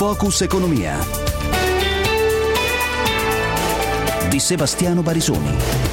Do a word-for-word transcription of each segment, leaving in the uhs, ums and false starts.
Focus Economia di Sebastiano Barisoni.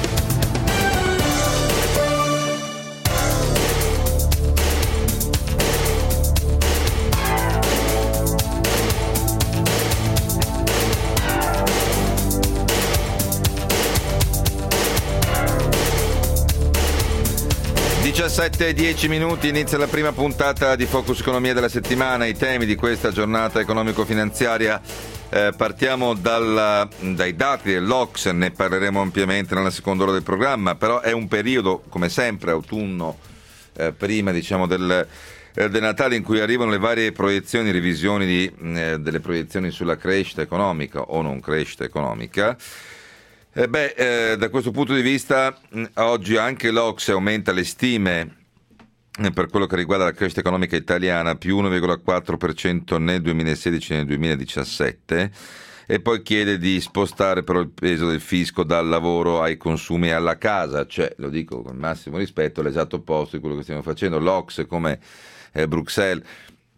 diciassette e dieci minuti, inizia la prima puntata di Focus Economia della settimana. I temi di questa giornata economico-finanziaria, eh, partiamo dal, dai dati dell'O C S E, ne parleremo ampiamente nella seconda ora del programma, però è un periodo, come sempre, autunno, eh, prima diciamo del, eh, del Natale, in cui arrivano le varie proiezioni, revisioni di, eh, delle proiezioni sulla crescita economica o non crescita economica. Eh beh, eh, da questo punto di vista mh, oggi anche l'O C S E aumenta le stime eh, per quello che riguarda la crescita economica italiana, più uno virgola quattro per cento nel duemilasedici e nel duemiladiciassette, e poi chiede di spostare però il peso del fisco dal lavoro ai consumi e alla casa, cioè, lo dico con il massimo rispetto, l'esatto opposto di quello che stiamo facendo. L'O C S E, come eh, Bruxelles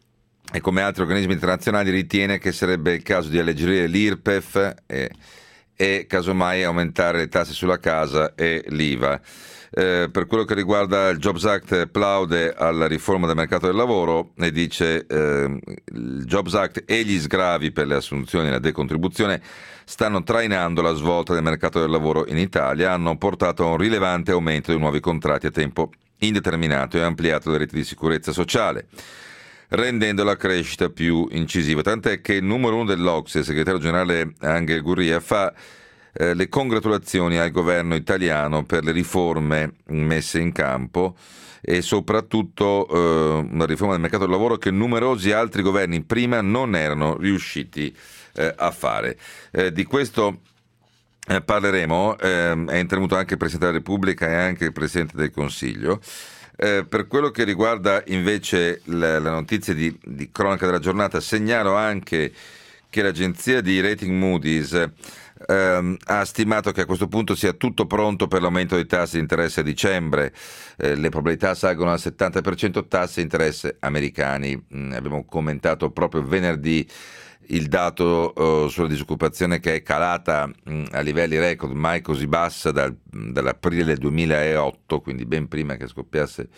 e come altri organismi internazionali, ritiene che sarebbe il caso di alleggerire l'I R P E F e e casomai aumentare le tasse sulla casa e l'I V A. Eh, per quello che riguarda il Jobs Act, plaude alla riforma del mercato del lavoro e dice eh, il Jobs Act e gli sgravi per le assunzioni e la decontribuzione stanno trainando la svolta del mercato del lavoro in Italia, hanno portato a un rilevante aumento dei nuovi contratti a tempo indeterminato e ampliato le reti di sicurezza sociale, rendendo la crescita più incisiva. Tant'è che il numero uno dell'O C S E, il segretario generale Angel Gurria, fa eh, le congratulazioni al governo italiano per le riforme messe in campo e soprattutto eh, una riforma del mercato del lavoro che numerosi altri governi prima non erano riusciti eh, a fare. Eh, di questo eh, parleremo, eh, è intervenuto anche il Presidente della Repubblica e anche il Presidente del Consiglio. Eh, per quello che riguarda invece la, la notizia di, di cronaca della giornata, segnalo anche che l'agenzia di rating Moody's ehm, ha stimato che a questo punto sia tutto pronto per l'aumento dei tassi di interesse a dicembre. Eh, le probabilità salgono al settanta per cento, tassi di interesse americani. Mm, abbiamo commentato proprio venerdì il dato uh, sulla disoccupazione, che è calata mh, a livelli record, mai così bassa dal, dall'aprile del duemilaotto, quindi ben prima che scoppiasse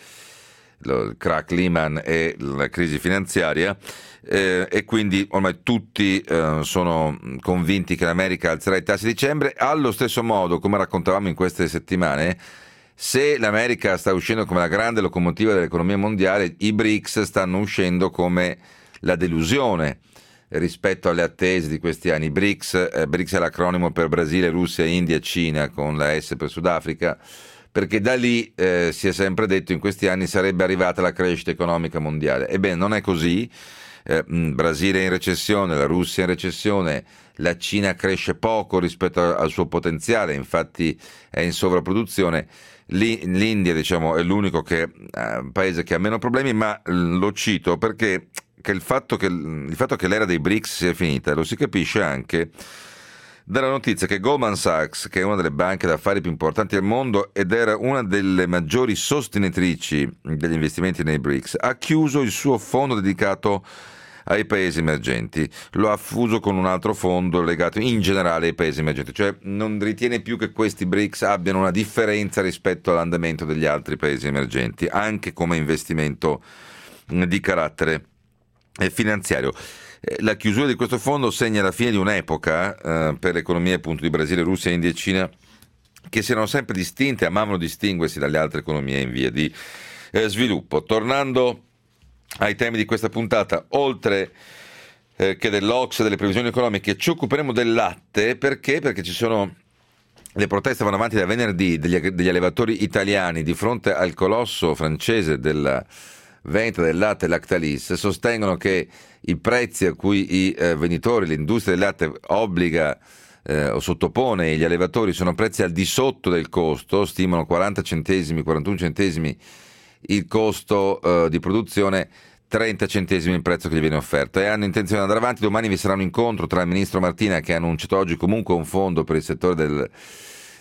lo, il crack Lehman e la crisi finanziaria, eh, e quindi ormai tutti eh, sono convinti che l'America alzerà i tassi a dicembre. Allo stesso modo, come raccontavamo in queste settimane, se l'America sta uscendo come la grande locomotiva dell'economia mondiale, i B R I C S stanno uscendo come la delusione rispetto alle attese di questi anni. B R I C S, eh, B R I C S è l'acronimo per Brasile, Russia, India e Cina, con la S per Sudafrica, perché da lì eh, si è sempre detto in questi anni sarebbe arrivata la crescita economica mondiale. Ebbene, non è così. eh, Brasile è in recessione, la Russia è in recessione, la Cina cresce poco rispetto al suo potenziale, infatti è in sovrapproduzione. L'India, diciamo, è l'unico che, eh, paese che ha meno problemi, ma lo cito perché che il fatto che, il fatto che l'era dei B R I C S sia finita lo si capisce anche dalla notizia che Goldman Sachs, che è una delle banche d'affari più importanti al mondo ed era una delle maggiori sostenitrici degli investimenti nei B R I C S, ha chiuso il suo fondo dedicato ai paesi emergenti, lo ha fuso con un altro fondo legato in generale ai paesi emergenti, cioè non ritiene più che questi B R I C S abbiano una differenza rispetto all'andamento degli altri paesi emergenti, anche come investimento di carattere finanziario. La chiusura di questo fondo segna la fine di un'epoca eh, per le economie appunto di Brasile, Russia, India e Cina, che si erano sempre distinte, amavano distinguersi dalle altre economie in via di eh, sviluppo. Tornando ai temi di questa puntata, oltre eh, che dell'O C S E, delle previsioni economiche, ci occuperemo del latte. Perché? Perché ci sono le proteste, vanno avanti da venerdì, degli, degli allevatori italiani di fronte al colosso francese della vendita del latte Lactalis. Sostengono che i prezzi a cui i eh, venditori, l'industria del latte obbliga eh, o sottopone gli allevatori sono prezzi al di sotto del costo, stimano quaranta centesimi, quarantuno centesimi il costo eh, di produzione, trenta centesimi il prezzo che gli viene offerto, e hanno intenzione di andare avanti. Domani vi sarà un incontro tra il ministro Martina, che ha annunciato oggi comunque un fondo per il settore del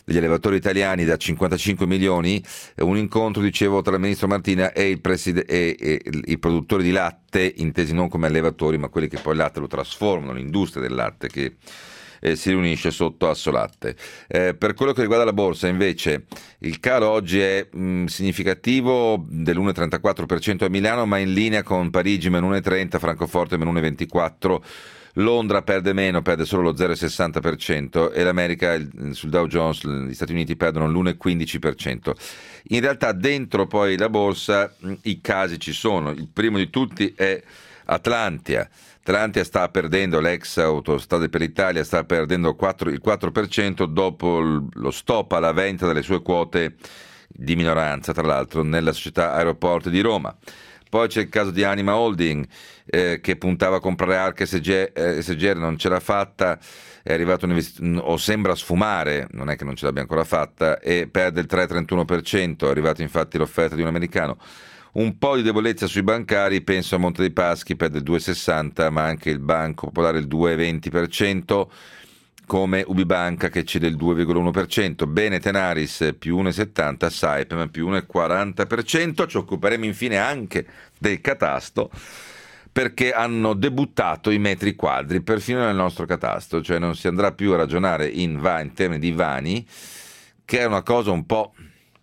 degli allevatori italiani da cinquantacinque milioni, un incontro, dicevo, tra il ministro Martina e, il preside- e, e i produttori di latte, intesi non come allevatori ma quelli che poi il latte lo trasformano, l'industria del latte che Eh, si riunisce sotto Assolatte. Eh, per quello che riguarda la borsa, invece, il calo oggi è mh, significativo dell'uno virgola trentaquattro per cento a Milano, ma in linea con Parigi meno uno virgola trenta, Francoforte meno uno virgola ventiquattro, Londra perde meno, perde solo lo zero virgola sessanta per cento e l'America il, sul Dow Jones, gli Stati Uniti perdono l'uno virgola quindici per cento. In realtà dentro poi la borsa mh, i casi ci sono. Il primo di tutti è Atlantia. Atlantia sta perdendo, l'ex Autostrade per l'Italia sta perdendo il quattro per cento dopo lo stop alla vendita delle sue quote di minoranza, tra l'altro, nella società Aeroporti di Roma. Poi c'è il caso di Anima Holding, eh, che puntava a comprare Arca S G R, non ce l'ha fatta, è arrivato un invest- o sembra sfumare, non è che non ce l'abbia ancora fatta, e perde il tre virgola trentuno per cento, è arrivata infatti l'offerta di un americano. Un po' di debolezza sui bancari, penso a Monte dei Paschi, perde il due virgola sessanta, ma anche il Banco Popolare il due virgola venti per cento, come Ubibanca che cede il due virgola uno per cento, bene Tenaris più uno virgola settanta, Saipem più uno virgola quaranta per cento. Ci occuperemo infine anche del catasto, perché hanno debuttato i metri quadri perfino nel nostro catasto, cioè non si andrà più a ragionare in, va, in termini di vani, che è una cosa un po'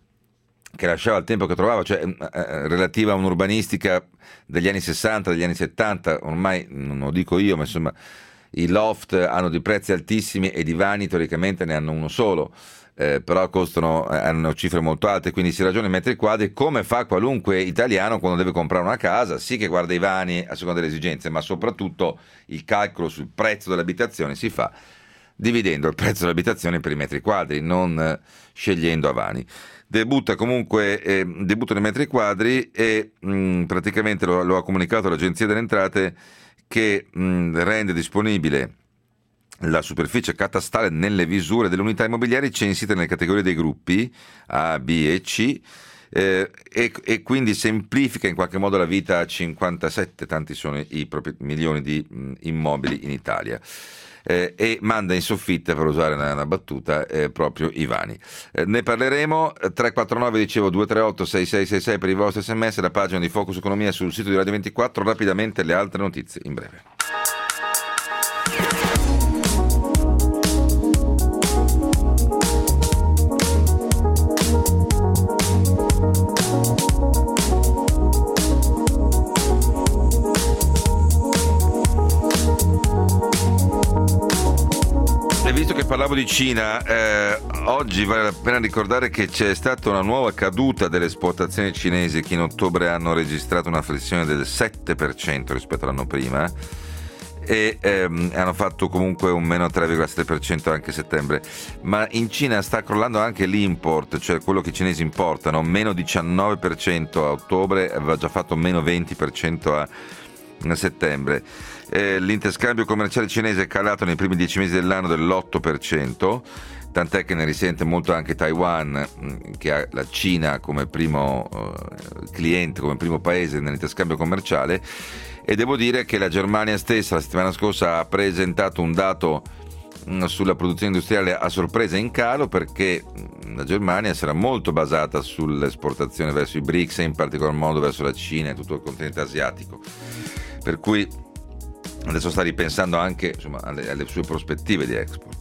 che lasciava il tempo che trovava, cioè eh, relativa a un'urbanistica degli anni sessanta, degli anni settanta, ormai non lo dico io, ma insomma i loft hanno dei prezzi altissimi e i divani teoricamente ne hanno uno solo, eh, però costano, hanno cifre molto alte, quindi si ragiona in metri quadri come fa qualunque italiano quando deve comprare una casa, sì che guarda i vani a seconda delle esigenze, ma soprattutto il calcolo sul prezzo dell'abitazione si fa dividendo il prezzo dell'abitazione per i metri quadri, non eh, scegliendo a vani. Debutta comunque, eh, debutta nei metri quadri e mh, praticamente lo, lo ha comunicato l'Agenzia delle Entrate, che mh, rende disponibile la superficie catastale nelle visure delle unità immobiliari censite nelle categorie dei gruppi A, B e C, eh, e, e quindi semplifica in qualche modo la vita a cinquantasette, tanti sono i propri milioni di mh, immobili in Italia. Eh, e manda in soffitta, per usare una, una battuta, eh, proprio i vani. Eh, ne parleremo. Tre quattro nove, dicevo, due tre otto sei sei sei sei per i vostri sms, la pagina di Focus Economia sul sito di Radio ventiquattro. Rapidamente le altre notizie in breve. Visto che parlavo di Cina, eh, oggi vale la pena ricordare che c'è stata una nuova caduta delle esportazioni cinesi, che in ottobre hanno registrato una flessione del sette per cento rispetto all'anno prima e ehm, hanno fatto comunque un meno tre virgola sette per cento anche a settembre. Ma in Cina sta crollando anche l'import, cioè quello che i cinesi importano, meno diciannove per cento a ottobre, aveva già fatto meno venti per cento a, a settembre. Eh, l'interscambio commerciale cinese è calato nei primi dieci mesi dell'anno dell'otto per cento, tant'è che ne risente molto anche Taiwan, che ha la Cina come primo uh, cliente, come primo paese nell'interscambio commerciale. E devo dire che la Germania stessa la settimana scorsa ha presentato un dato mh, sulla produzione industriale a sorpresa in calo, perché la Germania sarà molto basata sull'esportazione verso i B R I C S e in particolar modo verso la Cina e tutto il continente asiatico, per cui adesso sta ripensando anche, insomma, alle, alle sue prospettive di export.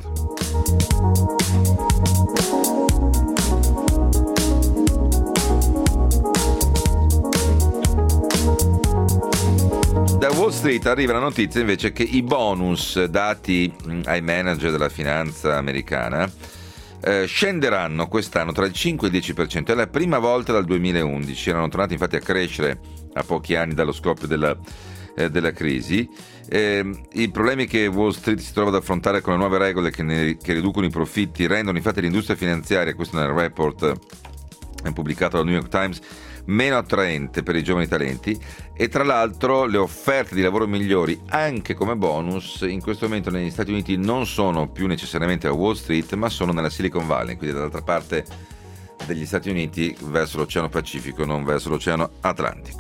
Da Wall Street arriva la notizia invece che i bonus dati ai manager della finanza americana eh, scenderanno quest'anno tra il cinque e il dieci per cento. È la prima volta dal duemilaundici, erano tornati infatti a crescere a pochi anni dallo scoppio della, eh, della crisi. Eh, I problemi che Wall Street si trova ad affrontare con le nuove regole che, ne, che riducono i profitti rendono infatti l'industria finanziaria, questo nel report eh, pubblicato dal New York Times, meno attraente per i giovani talenti, e tra l'altro le offerte di lavoro migliori anche come bonus in questo momento negli Stati Uniti non sono più necessariamente a Wall Street, ma sono nella Silicon Valley, quindi dall'altra parte degli Stati Uniti, verso l'Oceano Pacifico, non verso l'Oceano Atlantico.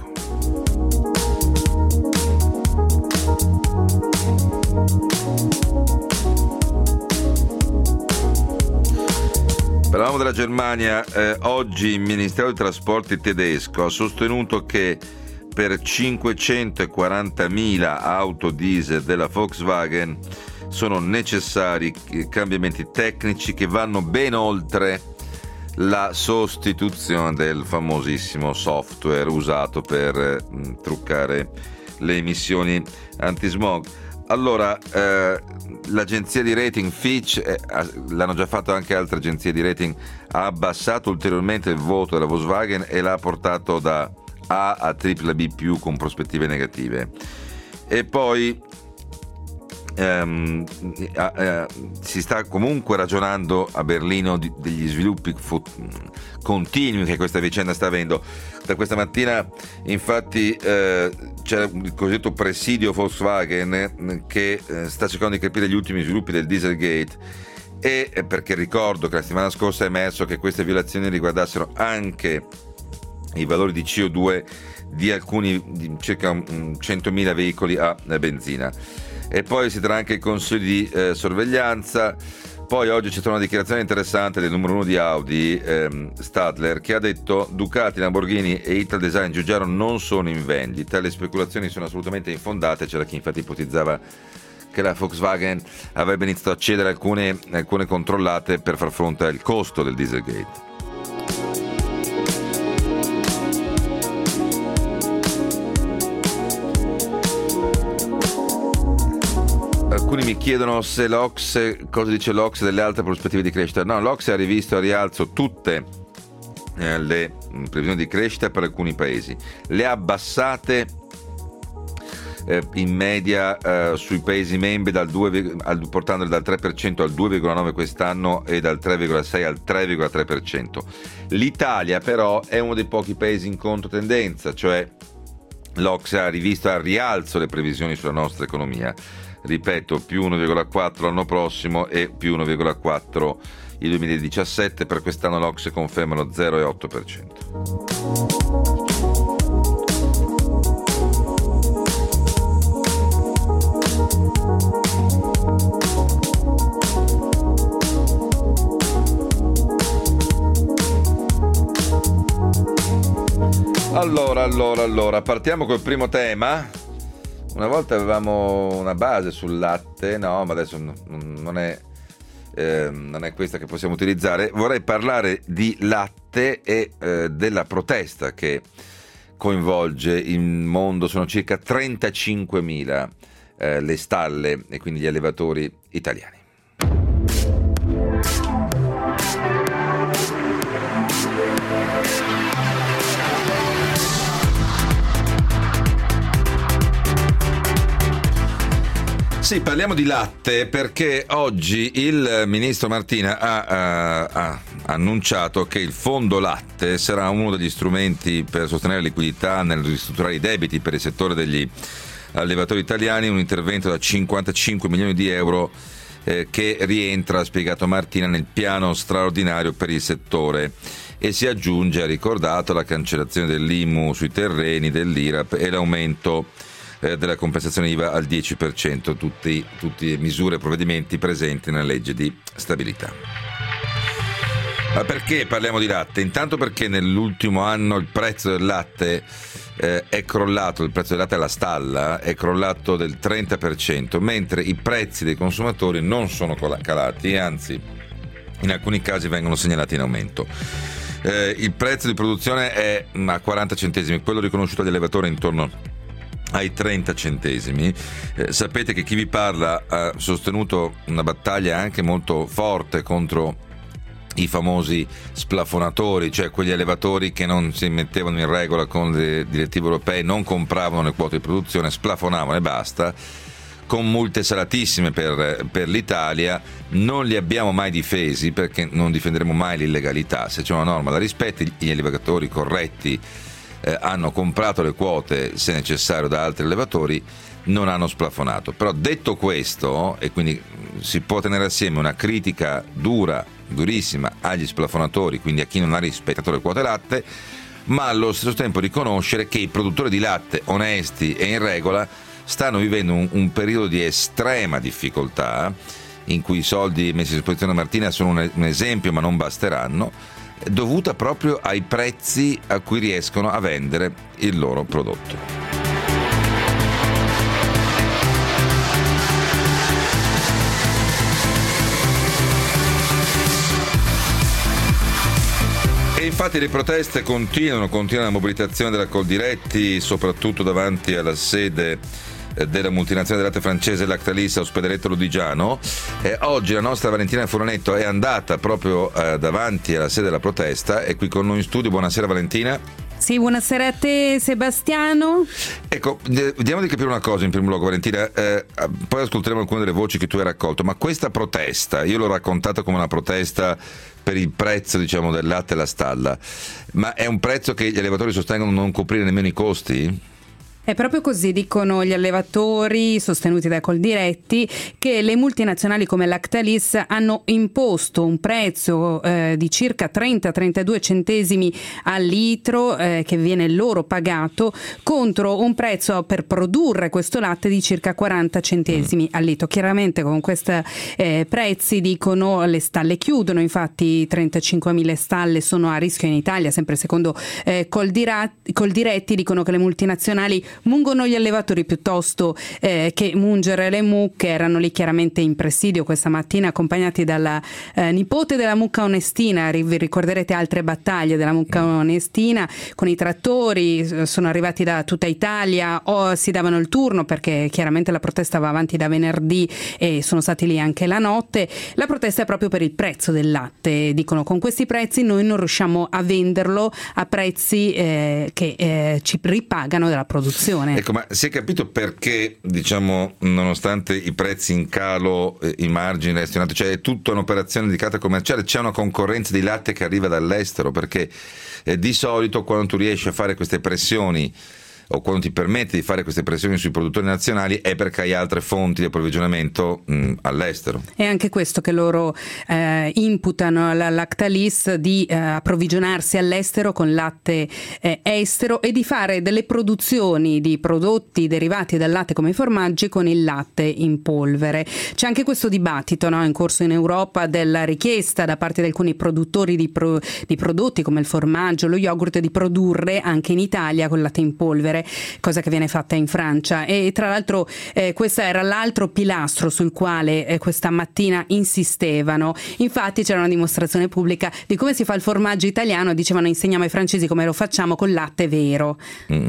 Parlavamo della Germania, eh, oggi il Ministero dei Trasporti tedesco ha sostenuto che per cinquecentoquarantamila auto diesel della Volkswagen sono necessari cambiamenti tecnici che vanno ben oltre la sostituzione del famosissimo software usato per eh, truccare le emissioni antismog. Allora, eh, l'agenzia di rating Fitch, eh, l'hanno già fatto anche altre agenzie di rating, ha abbassato ulteriormente il voto della Volkswagen e l'ha portato da A a tripla B più con prospettive negative. E poi ehm, eh, eh, si sta comunque ragionando a Berlino di, degli sviluppi fut- continui che questa vicenda sta avendo. Da questa mattina infatti eh, c'è il cosiddetto presidio Volkswagen che eh, sta cercando di capire gli ultimi sviluppi del Dieselgate, e eh, perché ricordo che la settimana scorsa è emerso che queste violazioni riguardassero anche i valori di C O due di alcuni, di circa centomila veicoli a benzina. E poi si terrà anche il consiglio di eh, sorveglianza. Poi oggi c'è stata una dichiarazione interessante del numero uno di Audi, ehm, Stadler, che ha detto: Ducati, Lamborghini e Italdesign Giugiaro non sono in vendita, le speculazioni sono assolutamente infondate. C'era chi infatti ipotizzava che la Volkswagen avrebbe iniziato a cedere alcune, alcune controllate per far fronte al costo del Dieselgate. Alcuni mi chiedono se l'O C S E, cosa dice l'O C S E delle altre prospettive di crescita. No, l'O C S E ha rivisto a rialzo tutte eh, le previsioni di crescita per alcuni paesi, le ha abbassate eh, in media eh, sui paesi membri dal due, al, portandole dal tre per cento al due virgola nove per cento quest'anno e dal tre virgola sei al tre virgola tre per cento. L'Italia però è uno dei pochi paesi in controtendenza, cioè l'O C S E ha rivisto a rialzo le previsioni sulla nostra economia. Ripeto, più uno virgola quattro l'anno prossimo e più uno virgola quattro il duemiladiciassette. Per quest'anno l'O C S E conferma lo zero virgola otto per cento. Allora, allora, allora, partiamo col primo tema. Una volta avevamo una base sul latte, no, ma adesso non è, eh, non è questa che possiamo utilizzare. Vorrei parlare di latte e eh, della protesta che coinvolge il mondo. Sono circa trentacinquemila eh, le stalle e quindi gli allevatori italiani. Sì, parliamo di latte perché oggi il ministro Martina ha, ha, ha annunciato che il fondo latte sarà uno degli strumenti per sostenere la liquidità nel ristrutturare i debiti per il settore degli allevatori italiani, un intervento da cinquantacinque milioni di euro eh, che rientra, ha spiegato Martina, nel piano straordinario per il settore e si aggiunge, ha ricordato, la cancellazione dell'I M U sui terreni, dell'I R A P e l'aumento della compensazione I V A al dieci per cento, tutti, tutti misure e provvedimenti presenti nella legge di stabilità. Ma perché parliamo di latte? Intanto perché nell'ultimo anno il prezzo del latte eh, è crollato, il prezzo del latte alla stalla è crollato del trenta per cento, mentre i prezzi dei consumatori non sono calati, anzi in alcuni casi vengono segnalati in aumento. Eh, il prezzo di produzione è a quaranta centesimi, quello riconosciuto agli allevatori intorno ai trenta centesimi. Eh, sapete che chi vi parla ha sostenuto una battaglia anche molto forte contro i famosi splafonatori, cioè quegli allevatori che non si mettevano in regola con le direttive europee, non compravano le quote di produzione, splafonavano e basta, con multe salatissime per, per l'Italia. Non li abbiamo mai difesi perché non difenderemo mai l'illegalità. Se c'è una norma da rispettare, gli allevatori corretti Eh, hanno comprato le quote se necessario da altri allevatori, non hanno splafonato. Però detto questo, e quindi si può tenere assieme una critica dura, durissima agli splafonatori, quindi a chi non ha rispettato le quote latte, ma allo stesso tempo riconoscere che i produttori di latte onesti e in regola stanno vivendo un, un periodo di estrema difficoltà in cui i soldi messi a disposizione da Martina sono un, un esempio, ma non basteranno, dovuta proprio ai prezzi a cui riescono a vendere il loro prodotto. E infatti le proteste continuano, continua la mobilitazione della Coldiretti, soprattutto davanti alla sede della multinazionale del latte francese Lactalis a Ospedaleto Lodigiano. Eh, oggi la nostra Valentina Furanetto è andata proprio eh, davanti alla sede della protesta, è qui con noi in studio. Buonasera Valentina. Sì, buonasera a te Sebastiano. Ecco, vediamo di capire una cosa in primo luogo Valentina, eh, poi ascolteremo alcune delle voci che tu hai raccolto, ma questa protesta, io l'ho raccontata come una protesta per il prezzo, diciamo, del latte alla stalla, ma è un prezzo che gli allevatori sostengono non coprire nemmeno i costi? È proprio così, dicono gli allevatori sostenuti da Coldiretti, che le multinazionali come Lactalis hanno imposto un prezzo eh, di circa trenta trentadue centesimi al litro eh, che viene loro pagato, contro un prezzo per produrre questo latte di circa quaranta centesimi al litro. Chiaramente con questi eh, prezzi, dicono, le stalle chiudono, infatti trentacinquemila stalle sono a rischio in Italia, sempre secondo eh, Coldiretti. Dicono che le multinazionali mungono gli allevatori piuttosto eh, che mungere le mucche. Erano lì chiaramente in presidio questa mattina, accompagnati dalla eh, nipote della mucca onestina. Vi ricorderete altre battaglie della mucca onestina con i trattori, sono arrivati da tutta Italia, o si davano il turno perché chiaramente la protesta va avanti da venerdì e sono stati lì anche la notte. La protesta è proprio per il prezzo del latte, dicono: con questi prezzi noi non riusciamo a venderlo a prezzi eh, che eh, ci ripagano della produzione. Ecco, ma si è capito perché, diciamo, nonostante i prezzi in calo, eh, i margini restano alti, cioè è tutta un'operazione dedicata commerciale, c'è una concorrenza di latte che arriva dall'estero, perché eh, di solito quando tu riesci a fare queste pressioni o quando ti permette di fare queste pressioni sui produttori nazionali è perché hai altre fonti di approvvigionamento mh, all'estero. È anche questo che loro eh, imputano alla Lactalis, di eh, approvvigionarsi all'estero con latte eh, estero e di fare delle produzioni di prodotti derivati dal latte come i formaggi con il latte in polvere. C'è anche questo dibattito, no, in corso in Europa, della richiesta da parte di alcuni produttori di, pro, di prodotti come il formaggio, lo yogurt, di produrre anche in Italia con latte in polvere, cosa che viene fatta in Francia. E tra l'altro eh, questo era l'altro pilastro sul quale eh, questa mattina insistevano. Infatti c'era una dimostrazione pubblica di come si fa il formaggio italiano, dicevano: insegniamo ai francesi come lo facciamo con latte vero. Mm.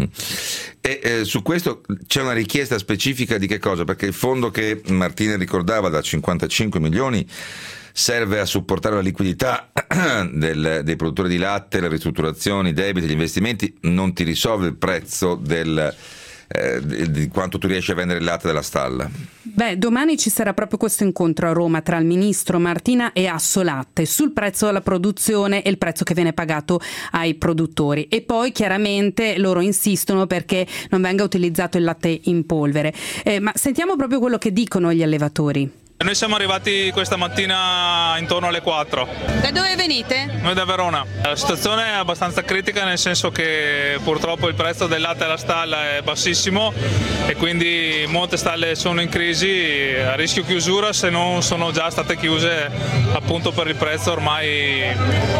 E eh, su questo c'è una richiesta specifica di che cosa? Perché il fondo che Martina ricordava da cinquantacinque milioni serve a supportare la liquidità del, dei produttori di latte, le ristrutturazioni, i debiti, gli investimenti, non ti risolve il prezzo del, eh, di quanto tu riesci a vendere il latte della stalla. Beh, domani ci sarà proprio questo incontro a Roma tra il ministro Martina e Assolatte sul prezzo della produzione e il prezzo che viene pagato ai produttori, e poi chiaramente loro insistono perché non venga utilizzato il latte in polvere. Eh, ma sentiamo proprio quello che dicono gli allevatori. Noi siamo arrivati questa mattina intorno alle quattro. Da dove venite? Noi da Verona. La situazione è abbastanza critica, nel senso che purtroppo il prezzo del latte alla stalla è bassissimo e quindi molte stalle sono in crisi, a rischio chiusura, se non sono già state chiuse appunto per il prezzo ormai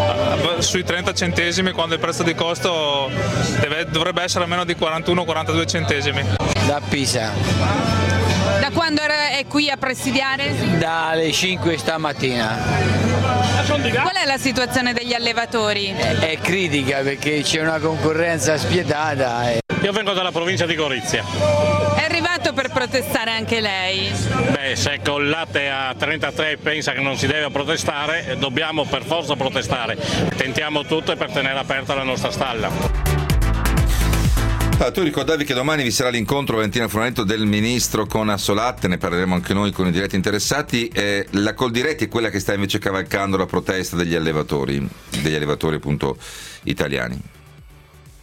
sui trenta centesimi, quando il prezzo di costo deve, dovrebbe essere a meno di quarantuno quarantadue centesimi. Da Pisa. Da quando è qui a presidiare? Dalle cinque stamattina. Qual è la situazione degli allevatori? È critica perché c'è una concorrenza spietata. E... Io vengo dalla provincia di Gorizia. È arrivato per protestare anche lei? Beh, se col latte a trentatré pensa che non si deve protestare, dobbiamo per forza protestare. Tentiamo tutto per tenere aperta la nostra stalla. Ah, tu ricordavi che domani vi sarà l'incontro, Valentina Furanetto, del ministro con Assolatte, ne parleremo anche noi con i diretti interessati. Eh, la Coldiretti è quella che sta invece cavalcando la protesta degli allevatori, degli allevatori appunto italiani.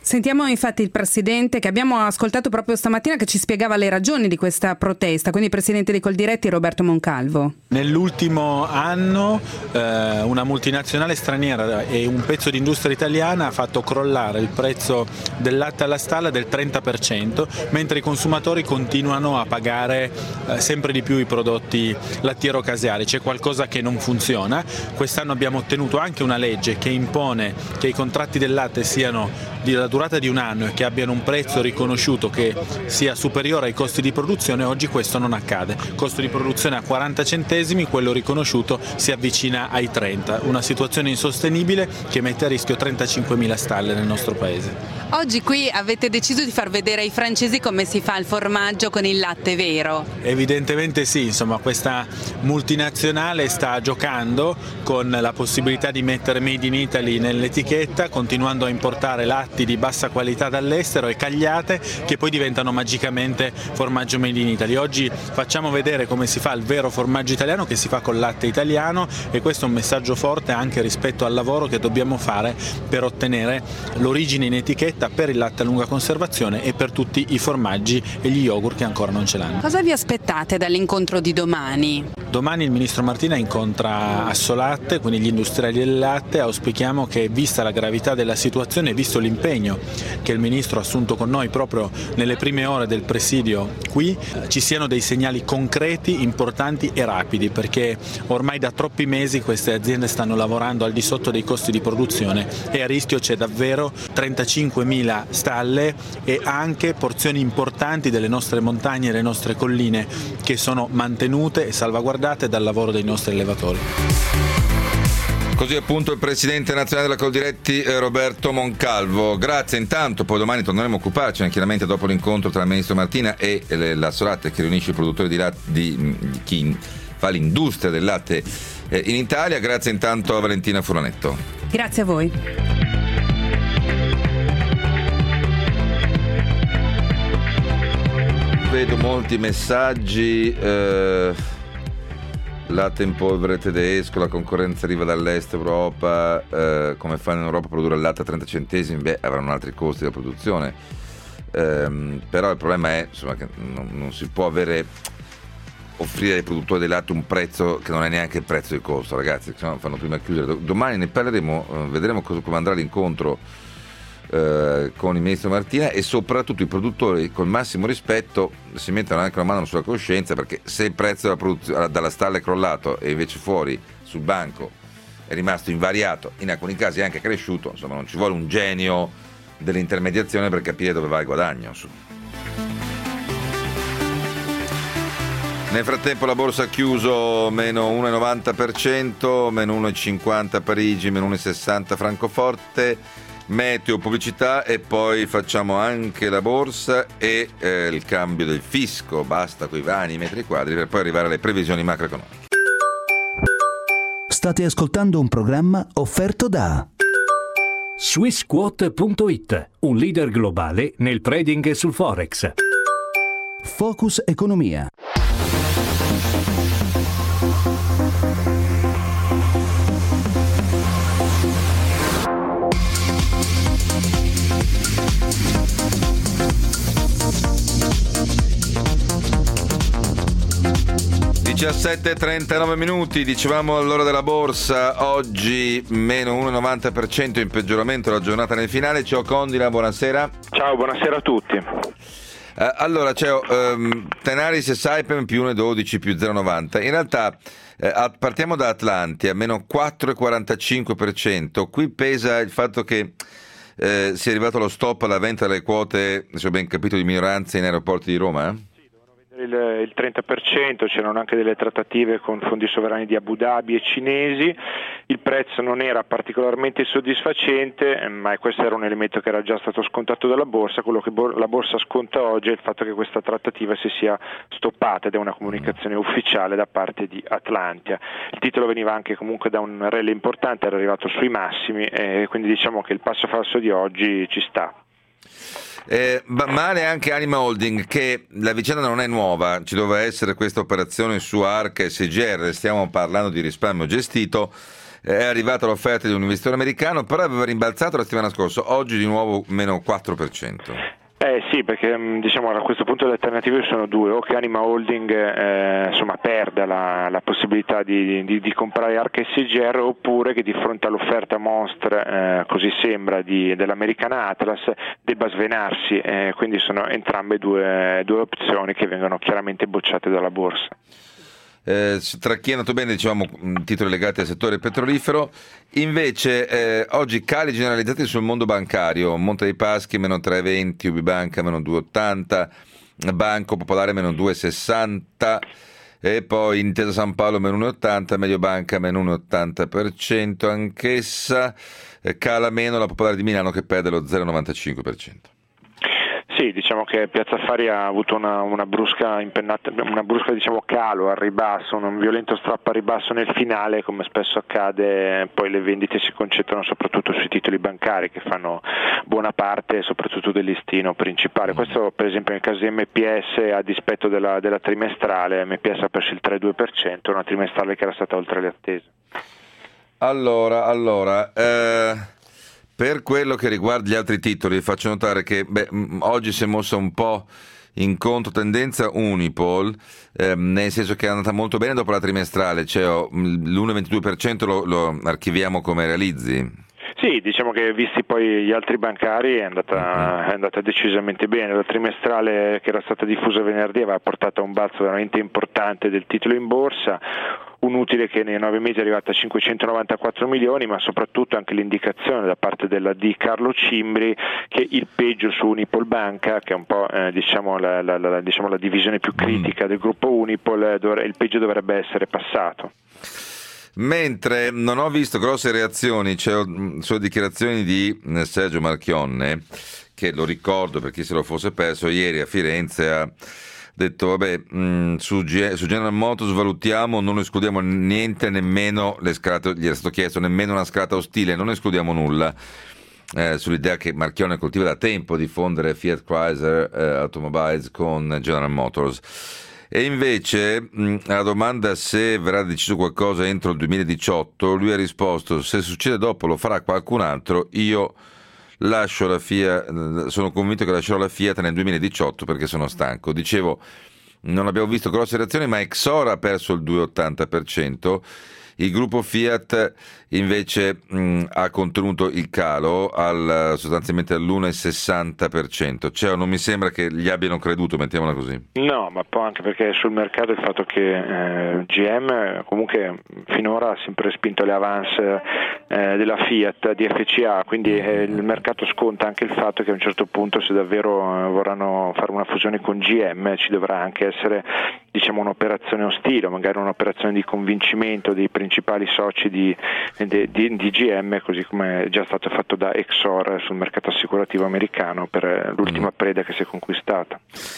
Sentiamo infatti il Presidente, che abbiamo ascoltato proprio stamattina, che ci spiegava le ragioni di questa protesta, quindi il Presidente di Coldiretti, Roberto Moncalvo. Nell'ultimo anno eh, una multinazionale straniera e un pezzo di industria italiana ha fatto crollare il prezzo del latte alla stalla del trenta per cento, mentre i consumatori continuano a pagare eh, sempre di più i prodotti lattiero-caseari. C'è qualcosa che non funziona. Quest'anno abbiamo ottenuto anche una legge che impone che i contratti del latte siano di durata di un anno e che abbiano un prezzo riconosciuto che sia superiore ai costi di produzione. Oggi questo non accade. Costo di produzione a quaranta centesimi, quello riconosciuto si avvicina ai trenta. Una situazione insostenibile che mette a rischio trentacinquemila stalle nel nostro paese. Oggi qui avete deciso di far vedere ai francesi come si fa il formaggio con il latte vero. Evidentemente sì, insomma questa multinazionale sta giocando con la possibilità di mettere Made in Italy nell'etichetta, continuando a importare latti di bassa qualità dall'estero e cagliate che poi diventano magicamente formaggio Made in Italy. Oggi facciamo vedere come si fa il vero formaggio italiano, che si fa col latte italiano, e questo è un messaggio forte anche rispetto al lavoro che dobbiamo fare per ottenere l'origine in etichetta per il latte a lunga conservazione e per tutti i formaggi e gli yogurt che ancora non ce l'hanno. Cosa vi aspettate dall'incontro di domani? Domani il Ministro Martina incontra Assolatte, quindi gli industriali del latte. Auspichiamo che, vista la gravità della situazione e visto l'impegno che il Ministro ha assunto con noi proprio nelle prime ore del presidio qui, ci siano dei segnali concreti, importanti e rapidi, perché ormai da troppi mesi queste aziende stanno lavorando al di sotto dei costi di produzione e a rischio c'è davvero trentacinquemila stalle e anche porzioni importanti delle nostre montagne e le nostre colline che sono mantenute e salvaguardate dal lavoro dei nostri allevatori. Così appunto il Presidente nazionale della Coldiretti, Roberto Moncalvo. Grazie intanto, poi domani torneremo a occuparci chiaramente dopo l'incontro tra il Ministro Martina e la Assolatte, che riunisce i produttori di latte, di, di chi fa l'industria del latte in Italia. Grazie intanto a Valentina Furanetto. Grazie a voi. Vedo molti messaggi, eh, latte in polvere tedesco, la concorrenza arriva dall'est Europa, eh, come fanno in Europa a produrre il latte a trenta centesimi? Beh, avranno altri costi di produzione, eh, però il problema è insomma, che non, non si può avere offrire ai produttori del latte un prezzo che non è neanche il prezzo di costo, ragazzi, se no fanno prima a chiudere. Domani ne parleremo, eh, vedremo cosa, come andrà l'incontro Eh, con il Ministro Martina, e soprattutto i produttori, col massimo rispetto, si mettono anche una mano sulla coscienza, perché se il prezzo della, produzione, dalla stalla è crollato e invece fuori sul banco è rimasto invariato, in alcuni casi è anche cresciuto, insomma non ci vuole un genio dell'intermediazione per capire dove va il guadagno. Nel frattempo la borsa ha chiuso meno uno virgola novanta per cento, meno uno virgola cinquanta Parigi, meno uno virgola sessanta Francoforte. Meteo, pubblicità e poi facciamo anche la borsa e eh, il cambio del fisco. Basta coi vani metri quadri per poi arrivare alle previsioni macroeconomiche. State ascoltando un programma offerto da Swissquote punto it, un leader globale nel trading sul Forex. Focus Economia. diciassette e trentanove minuti, dicevamo all'ora della borsa, oggi meno uno virgola novanta per cento in peggioramento la giornata nel finale. Ciao Condila, buonasera. Ciao, buonasera a tutti. Uh, allora, c'è um, Tenaris e Saipem più uno virgola dodici, più zero virgola novanta. In realtà uh, partiamo da Atlantia, meno quattro virgola quarantacinque per cento. Qui pesa il fatto che uh, sia arrivato lo stop alla vendita delle quote, se ho ben capito, di minoranze in aeroporti di Roma, eh? Il, il trenta per cento, c'erano anche delle trattative con fondi sovrani di Abu Dhabi e cinesi, il prezzo non era particolarmente soddisfacente, ma questo era un elemento che era già stato scontato dalla borsa. Quello che bor- la borsa sconta oggi è il fatto che questa trattativa si sia stoppata, ed è una comunicazione ufficiale da parte di Atlantia. Il titolo veniva anche comunque da un rally importante, era arrivato sui massimi, e quindi diciamo che il passo falso di oggi ci sta. Eh, male anche Anima Holding, che la vicenda non è nuova, ci doveva essere questa operazione su Arca e S G R, stiamo parlando di risparmio gestito, è arrivata l'offerta di un investitore americano, però aveva rimbalzato la settimana scorsa, oggi di nuovo meno quattro per cento. Eh sì, perché diciamo a questo punto le alternative sono due: o che Anima Holding eh, insomma perda la, la possibilità di, di, di comprare Arca S G R, oppure che di fronte all'offerta mostra, eh, così sembra, di, dell'americana Atlas, debba svenarsi, eh, quindi sono entrambe due, due opzioni che vengono chiaramente bocciate dalla borsa. Eh, tra chi è andato bene, dicevamo, titoli legati al settore petrolifero. Invece eh, oggi cali generalizzati sul mondo bancario: Monte dei Paschi meno tre virgola venti, Ubibanca meno due virgola ottanta, Banco Popolare meno due virgola sessanta, e poi Intesa San Paolo meno uno virgola ottanta, Mediobanca meno uno virgola ottanta per cento anch'essa. Eh, cala meno la Popolare di Milano, che perde lo zero virgola novantacinque per cento. Sì, diciamo che Piazza Affari ha avuto una, una brusca impennata, una brusca diciamo calo al ribasso, un violento strappo al ribasso nel finale, come spesso accade. Poi le vendite si concentrano soprattutto sui titoli bancari, che fanno buona parte soprattutto del listino principale. Questo per esempio nel caso di M P S, a dispetto della, della trimestrale, M P S ha perso il tre virgola due per cento, una trimestrale che era stata oltre le attese. Allora, allora eh... per quello che riguarda gli altri titoli, faccio notare che beh, oggi si è mossa un po' in controtendenza Unipol, ehm, nel senso che è andata molto bene dopo la trimestrale, cioè l'uno virgola ventidue per cento lo, lo archiviamo come realizzi. Sì, diciamo che visti poi gli altri bancari è andata, è andata decisamente bene. La trimestrale che era stata diffusa venerdì aveva portato a un balzo veramente importante del titolo in borsa, un utile che nei nove mesi è arrivato a cinquecentonovantaquattro milioni, ma soprattutto anche l'indicazione da parte della di Carlo Cimbri che il peggio su Unipol Banca, che è un po' eh, diciamo, la, la, la, diciamo la divisione più critica del gruppo Unipol, eh, dovre- il peggio dovrebbe essere passato. Mentre non ho visto grosse reazioni, cioè sulle dichiarazioni di Sergio Marchionne, che lo ricordo per chi se lo fosse perso, ieri a Firenze ha detto vabbè, mh, su, G- su General Motors valutiamo, non escludiamo niente, nemmeno le scalate, gli era stato chiesto nemmeno una scalata ostile, non escludiamo nulla, eh, sull'idea che Marchionne coltiva da tempo di fondere Fiat Chrysler eh, Automobiles con General Motors. E invece mh, alla domanda se verrà deciso qualcosa entro il duemiladiciotto, lui ha risposto: se succede dopo lo farà qualcun altro, io lascio la Fiat, sono convinto che lascerò la Fiat nel duemiladiciotto perché sono stanco. Dicevo, non abbiamo visto grosse reazioni, ma Exor ha perso il due virgola ottanta per cento, il gruppo Fiat invece mh, ha contenuto il calo al, sostanzialmente all'uno virgola sessanta per cento, cioè non mi sembra che gli abbiano creduto, mettiamola così. No, ma poi anche perché sul mercato il fatto che eh, G M comunque finora ha sempre spinto le avance eh, della Fiat, di F C A, quindi eh, il mercato sconta anche il fatto che a un certo punto, se davvero eh, vorranno fare una fusione con G M, ci dovrà anche essere diciamo un'operazione ostile, magari un'operazione di convincimento dei principali soci di Di, di, di G M, così come è già stato fatto da Exor sul mercato assicurativo americano per l'ultima preda che si è conquistata.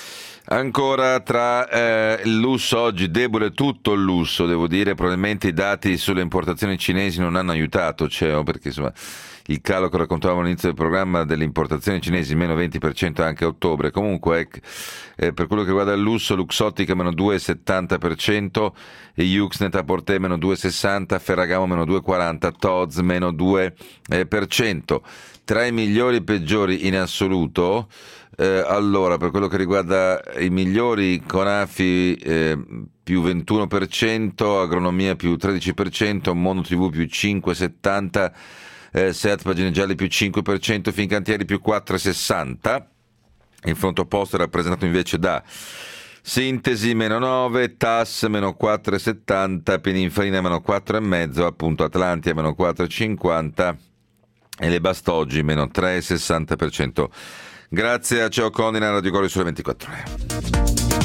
Ancora tra eh, il lusso oggi, debole tutto il lusso, devo dire, probabilmente i dati sulle importazioni cinesi non hanno aiutato, cioè, perché insomma il calo che raccontavamo all'inizio del programma delle importazioni cinesi, meno venti per cento anche a ottobre. Comunque eh, per quello che riguarda il lusso, Luxottica meno due virgola settanta per cento, e Yux Net-a-Porter meno due virgola sessanta, Ferragamo meno due virgola quaranta, Tod's meno due per cento. Tra i migliori e i peggiori in assoluto, eh, allora per quello che riguarda i migliori, Conafi eh, più ventuno per cento, Agronomia più tredici per cento, Mondo tivù più cinque virgola settanta, eh, Seat Pagine Gialle più cinque per cento, Fincantieri più quattro virgola sessanta. Il fronte opposto è rappresentato invece da Sintesi meno nove, T A S meno quattro virgola settanta, Pininfarina meno quattro virgola cinque, appunto Atlantia meno quattro virgola cinquanta e le Bastoggi meno tre virgola sessanta per cento. Grazie a Ceo Condina, Radio Gori sulle ventiquattro ore.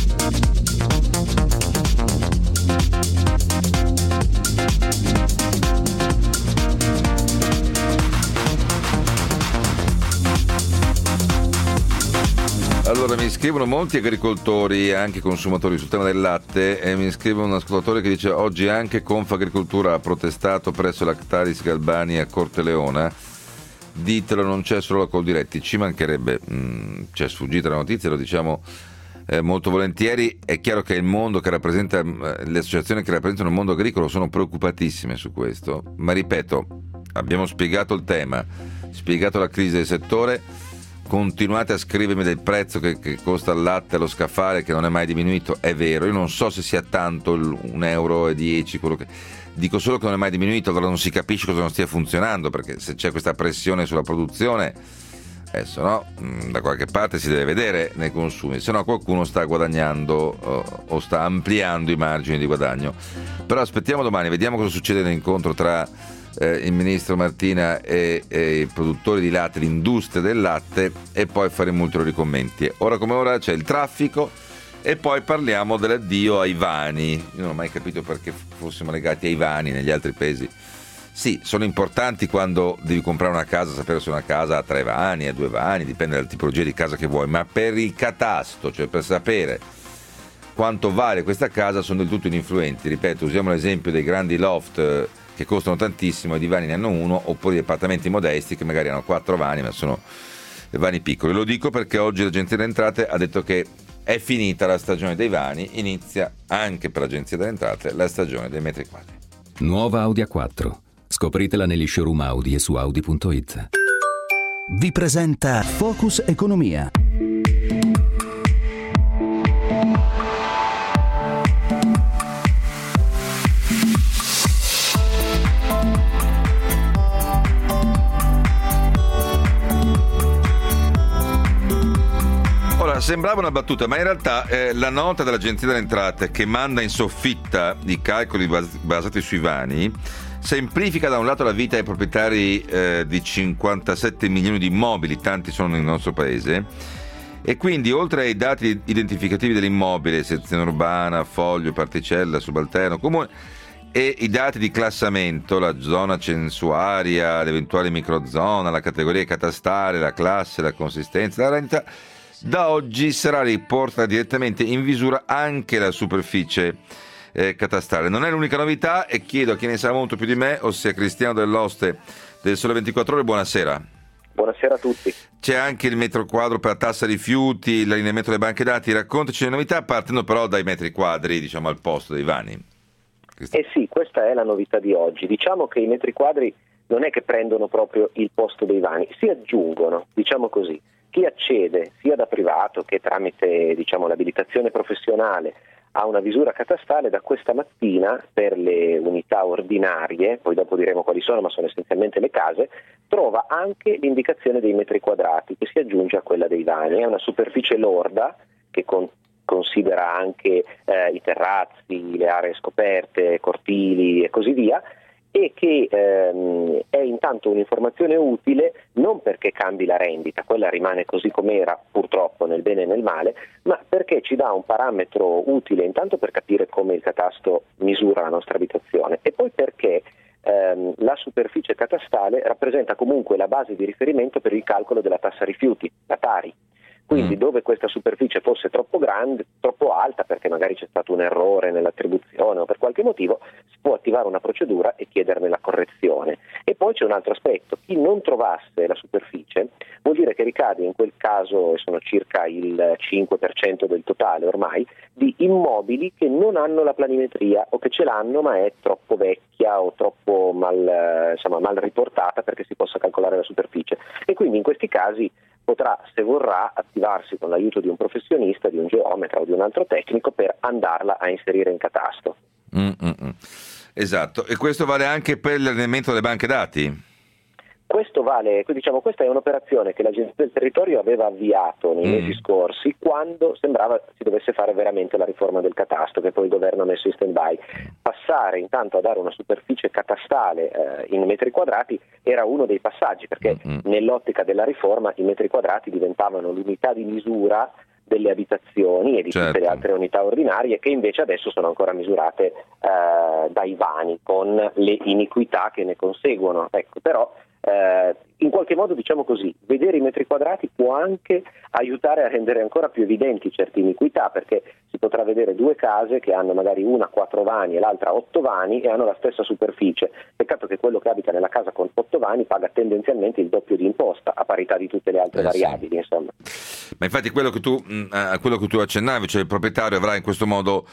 Allora, mi scrivono molti agricoltori e anche consumatori sul tema del latte, e mi scrive un ascoltatore che dice: oggi anche Confagricoltura ha protestato presso Lactalis Galbani a Corteleona. Ditelo, non c'è solo la Coldiretti, ci mancherebbe, mh, c'è sfuggita la notizia, lo diciamo eh, molto volentieri. È chiaro che il mondo che rappresenta, eh, le associazioni che rappresentano il mondo agricolo sono preoccupatissime su questo, ma ripeto, abbiamo spiegato il tema, spiegato la crisi del settore. Continuate a scrivermi del prezzo che, che costa il latte allo scaffale, che non è mai diminuito. È vero, io non so se sia tanto il un euro e dieci, quello che dico, solo che non è mai diminuito. Allora non si capisce cosa non stia funzionando, perché se c'è questa pressione sulla produzione, adesso no, da qualche parte si deve vedere nei consumi, se no qualcuno sta guadagnando o, o sta ampliando i margini di guadagno. Però aspettiamo domani, vediamo cosa succede nell'incontro tra eh, il ministro Martina e, e i produttori di latte, l'industria del latte, e poi faremo ulteriori commenti. Ora come ora c'è il traffico e poi parliamo dell'addio ai vani. Io non ho mai capito perché fossimo legati ai vani negli altri paesi. Sì, sono importanti quando devi comprare una casa, sapere se una casa ha tre vani, ha due vani, dipende dalla tipologia di casa che vuoi, ma per il catasto, cioè per sapere quanto vale questa casa, sono del tutto ininfluenti. Ripeto, usiamo l'esempio dei grandi loft che costano tantissimo e di vani ne hanno uno, oppure di appartamenti modesti che magari hanno quattro vani, ma sono vani piccoli. Lo dico perché oggi l'Agenzia delle Entrate ha detto che è finita la stagione dei vani, inizia anche per l'Agenzia delle Entrate la stagione dei metri quadri. Nuova Audi A quattro. Scopritela negli showroom Audi e su Audi punto it. Vi presenta Focus Economia. Ora, sembrava una battuta, ma in realtà eh, la nota dell'Agenzia delle Entrate, che manda in soffitta i calcoli bas- basati sui vani, semplifica da un lato la vita ai proprietari eh, di cinquantasette milioni di immobili, tanti sono nel nostro paese, e quindi oltre ai dati identificativi dell'immobile, sezione urbana, foglio, particella, subalterno, comune, e i dati di classamento, la zona censuaria, l'eventuale microzona, la categoria catastale, la classe, la consistenza, la rendita, da oggi sarà riportata direttamente in visura anche la superficie eh, catastale. Non è l'unica novità e chiedo a chi ne sa molto più di me, ossia Cristiano Dell'Oste del Sole ventiquattro Ore, buonasera. Buonasera a tutti. C'è anche il metro quadro per la tassa rifiuti, l'allineamento delle banche dati. Raccontaci le novità, partendo però dai metri quadri, diciamo, al posto dei vani. Eh sì, questa è la novità di oggi. Diciamo che i metri quadri non è che prendono proprio il posto dei vani, si aggiungono, diciamo così. Chi accede sia da privato che tramite, diciamo, l'abilitazione professionale a una visura catastale, da questa mattina per le unità ordinarie, poi dopo diremo quali sono, ma sono essenzialmente le case, trova anche l'indicazione dei metri quadrati che si aggiunge a quella dei vani. È una superficie lorda che con, considera anche eh, i terrazzi, le aree scoperte, cortili e così via, e che ehm, è intanto un'informazione utile non perché cambi la rendita, quella rimane così com'era purtroppo nel bene e nel male, ma perché ci dà un parametro utile intanto per capire come il catasto misura la nostra abitazione, e poi perché ehm, la superficie catastale rappresenta comunque la base di riferimento per il calcolo della tassa rifiuti, la Tari. Quindi dove questa superficie fosse troppo grande, troppo alta, perché magari c'è stato un errore nell'attribuzione o per qualche motivo, si può attivare una procedura e chiederne la correzione. E poi c'è un altro aspetto: chi non trovasse la superficie vuol dire che ricade in quel caso, e sono circa il cinque per cento del totale ormai, di immobili che non hanno la planimetria o che ce l'hanno ma è troppo vecchia o troppo mal, insomma, mal riportata perché si possa calcolare la superficie. E quindi in questi casi potrà, se vorrà, attivarsi con l'aiuto di un professionista, di un geometra o di un altro tecnico per andarla a inserire in catasto. Mm-mm. Esatto, e questo vale anche per l'allineamento delle banche dati? Questo vale, diciamo, questa è un'operazione che l'Agenzia del Territorio aveva avviato nei mm. mesi scorsi, quando sembrava si dovesse fare veramente la riforma del catasto, che poi il governo ha messo in stand-by. Passare intanto a dare una superficie catastale eh, in metri quadrati era uno dei passaggi, perché mm. nell'ottica della riforma i metri quadrati diventavano l'unità di misura delle abitazioni e di certo. tutte le altre unità ordinarie, che invece adesso sono ancora misurate eh, dai vani, con le iniquità che ne conseguono. Ecco, però eh, in qualche modo, diciamo così, vedere i metri quadrati può anche aiutare a rendere ancora più evidenti certe iniquità, perché si potrà vedere due case che hanno magari una quattro vani e l'altra otto vani e hanno la stessa superficie. Peccato che quello che abita nella casa con otto vani paga tendenzialmente il doppio di imposta, a parità di tutte le altre eh, variabili, sì. Insomma. Ma infatti quello che tu, a quello che tu accennavi, cioè il proprietario avrà in questo modo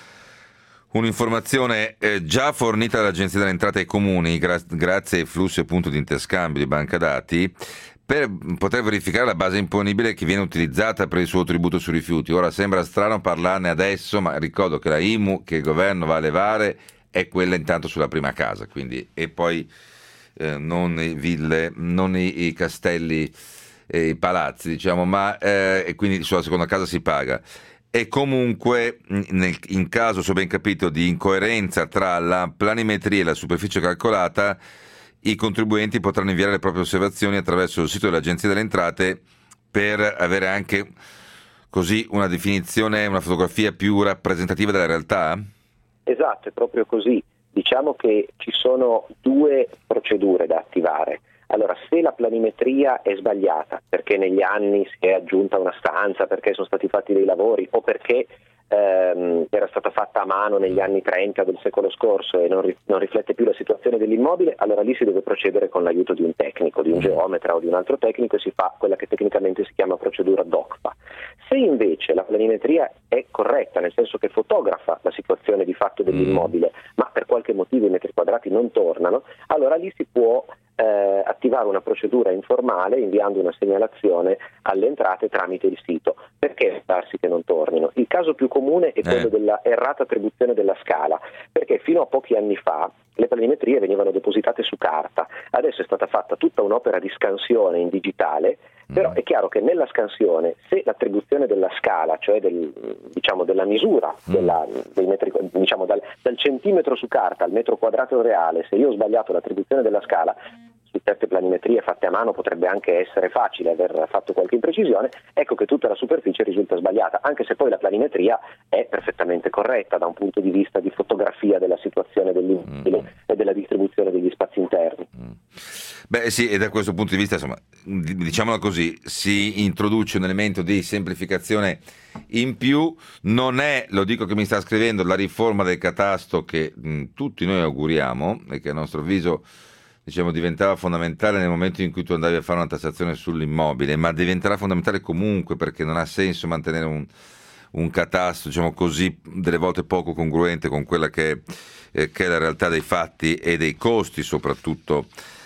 un'informazione eh, già fornita dall'Agenzia delle Entrate ai comuni gra- grazie ai flussi appunto di interscambio di banca dati, per poter verificare la base imponibile che viene utilizzata per il suo tributo sui rifiuti. Ora sembra strano parlarne adesso, ma ricordo che la I M U che il governo va a levare è quella intanto sulla prima casa, quindi, e poi eh, non i ville, non i, i castelli e i palazzi, diciamo, ma eh, e quindi sulla seconda casa si paga. E comunque nel, in caso, se ho ben capito, di incoerenza tra la planimetria e la superficie calcolata, i contribuenti potranno inviare le proprie osservazioni attraverso il sito dell'Agenzia delle Entrate per avere anche così una definizione, una fotografia più rappresentativa della realtà? Esatto, è proprio così. Diciamo che ci sono due procedure da attivare. Allora, se la planimetria è sbagliata, perché negli anni si è aggiunta una stanza, perché sono stati fatti dei lavori o perché ehm, era stata fatta a mano negli anni trenta del secolo scorso e non, ri- non riflette più la situazione dell'immobile, allora lì si deve procedere con l'aiuto di un tecnico, di un geometra o di un altro tecnico, e si fa quella che tecnicamente si chiama procedura D O C F A. Se invece la planimetria è corretta, nel senso che fotografa la situazione di fatto dell'immobile, ma per qualche motivo i metri quadrati non tornano, allora lì si può Eh, attivare una procedura informale inviando una segnalazione alle entrate tramite il sito. Perché darsi che non tornino? Il caso più comune è quello eh. della errata attribuzione della scala, perché fino a pochi anni fa le planimetrie venivano depositate su carta, adesso è stata fatta tutta un'opera di scansione in digitale, però è chiaro che nella scansione, se l'attribuzione della scala, cioè del, diciamo della misura della, dei metri, diciamo dal, dal centimetro su carta al metro quadrato reale, se io ho sbagliato l'attribuzione della scala, su certe planimetrie fatte a mano potrebbe anche essere facile aver fatto qualche imprecisione, ecco che tutta la superficie risulta sbagliata, anche se poi la planimetria è perfettamente corretta da un punto di vista di fotografia della situazione dell'immobile mm. e della distribuzione degli spazi interni. Mm. Beh sì, e da questo punto di vista, insomma, diciamolo così, si introduce un elemento di semplificazione in più. Non è, lo dico che mi sta scrivendo, la riforma del catasto che mh, tutti noi auguriamo e che a nostro avviso, diciamo, diventava fondamentale nel momento in cui tu andavi a fare una tassazione sull'immobile, ma diventerà fondamentale comunque, perché non ha senso mantenere un, un catasto, diciamo così, delle volte poco congruente con quella che, eh, che è la realtà dei fatti e dei costi soprattutto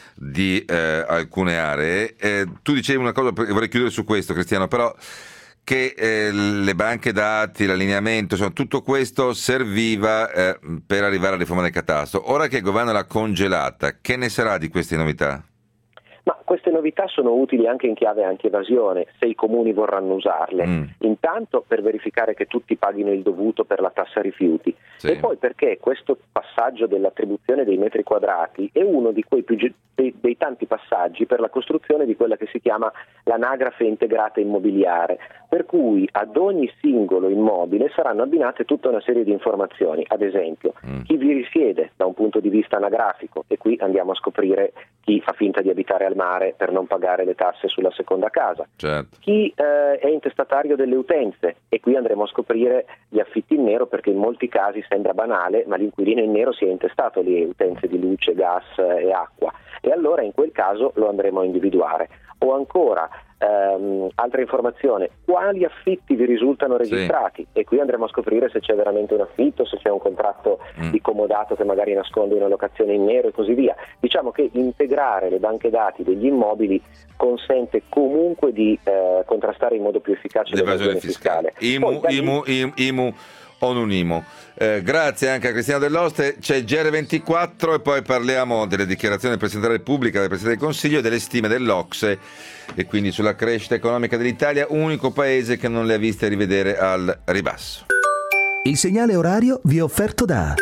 di eh, alcune aree. Eh, tu dicevi una cosa, vorrei chiudere su questo, Cristiano, però, che eh, le banche dati, l'allineamento, insomma, tutto questo serviva eh, per arrivare alla riforma del catasto. Ora che il governo l'ha congelata, che ne sarà di queste novità? Ma queste novità sono utili anche in chiave anti-evasione, se i comuni vorranno usarle. Mm. Intanto per verificare che tutti paghino il dovuto per la tassa rifiuti, sì. E poi perché questo passaggio dell'attribuzione dei metri quadrati è uno di quei più ge- dei, dei tanti passaggi per la costruzione di quella che si chiama l'anagrafe integrata immobiliare, per cui ad ogni singolo immobile saranno abbinate tutta una serie di informazioni, ad esempio mm. chi vi risiede da un punto di vista anagrafico, e qui andiamo a scoprire chi fa finta di abitare al mare per non pagare le tasse sulla seconda casa, certo. Chi eh, è intestatario delle utenze, e qui andremo a scoprire gli affitti in nero, perché in molti casi sembra banale, ma l'inquilino in nero si è intestato le utenze di luce, gas e acqua, e allora in quel caso lo andremo a individuare. O ancora ehm, altra informazione, quali affitti vi risultano registrati, sì. E qui andremo a scoprire se c'è veramente un affitto, se c'è un contratto mm. di comodato che magari nasconde una locazione in nero e così via. Diciamo che integrare le banche dati degli immobili consente comunque di eh, contrastare in modo più efficace l'evasione fiscale. fiscale. I M U, Poi, I M U, I M U, I M U o non I M U. Eh, grazie anche a Cristiano Dell'Oste. C'è il G R ventiquattro e poi parliamo delle dichiarazioni del Presidente della Repubblica, del Presidente del Consiglio e delle stime dell'O C S E, e quindi sulla crescita economica dell'Italia, unico paese che non le ha viste rivedere al ribasso. Il segnale orario vi è offerto da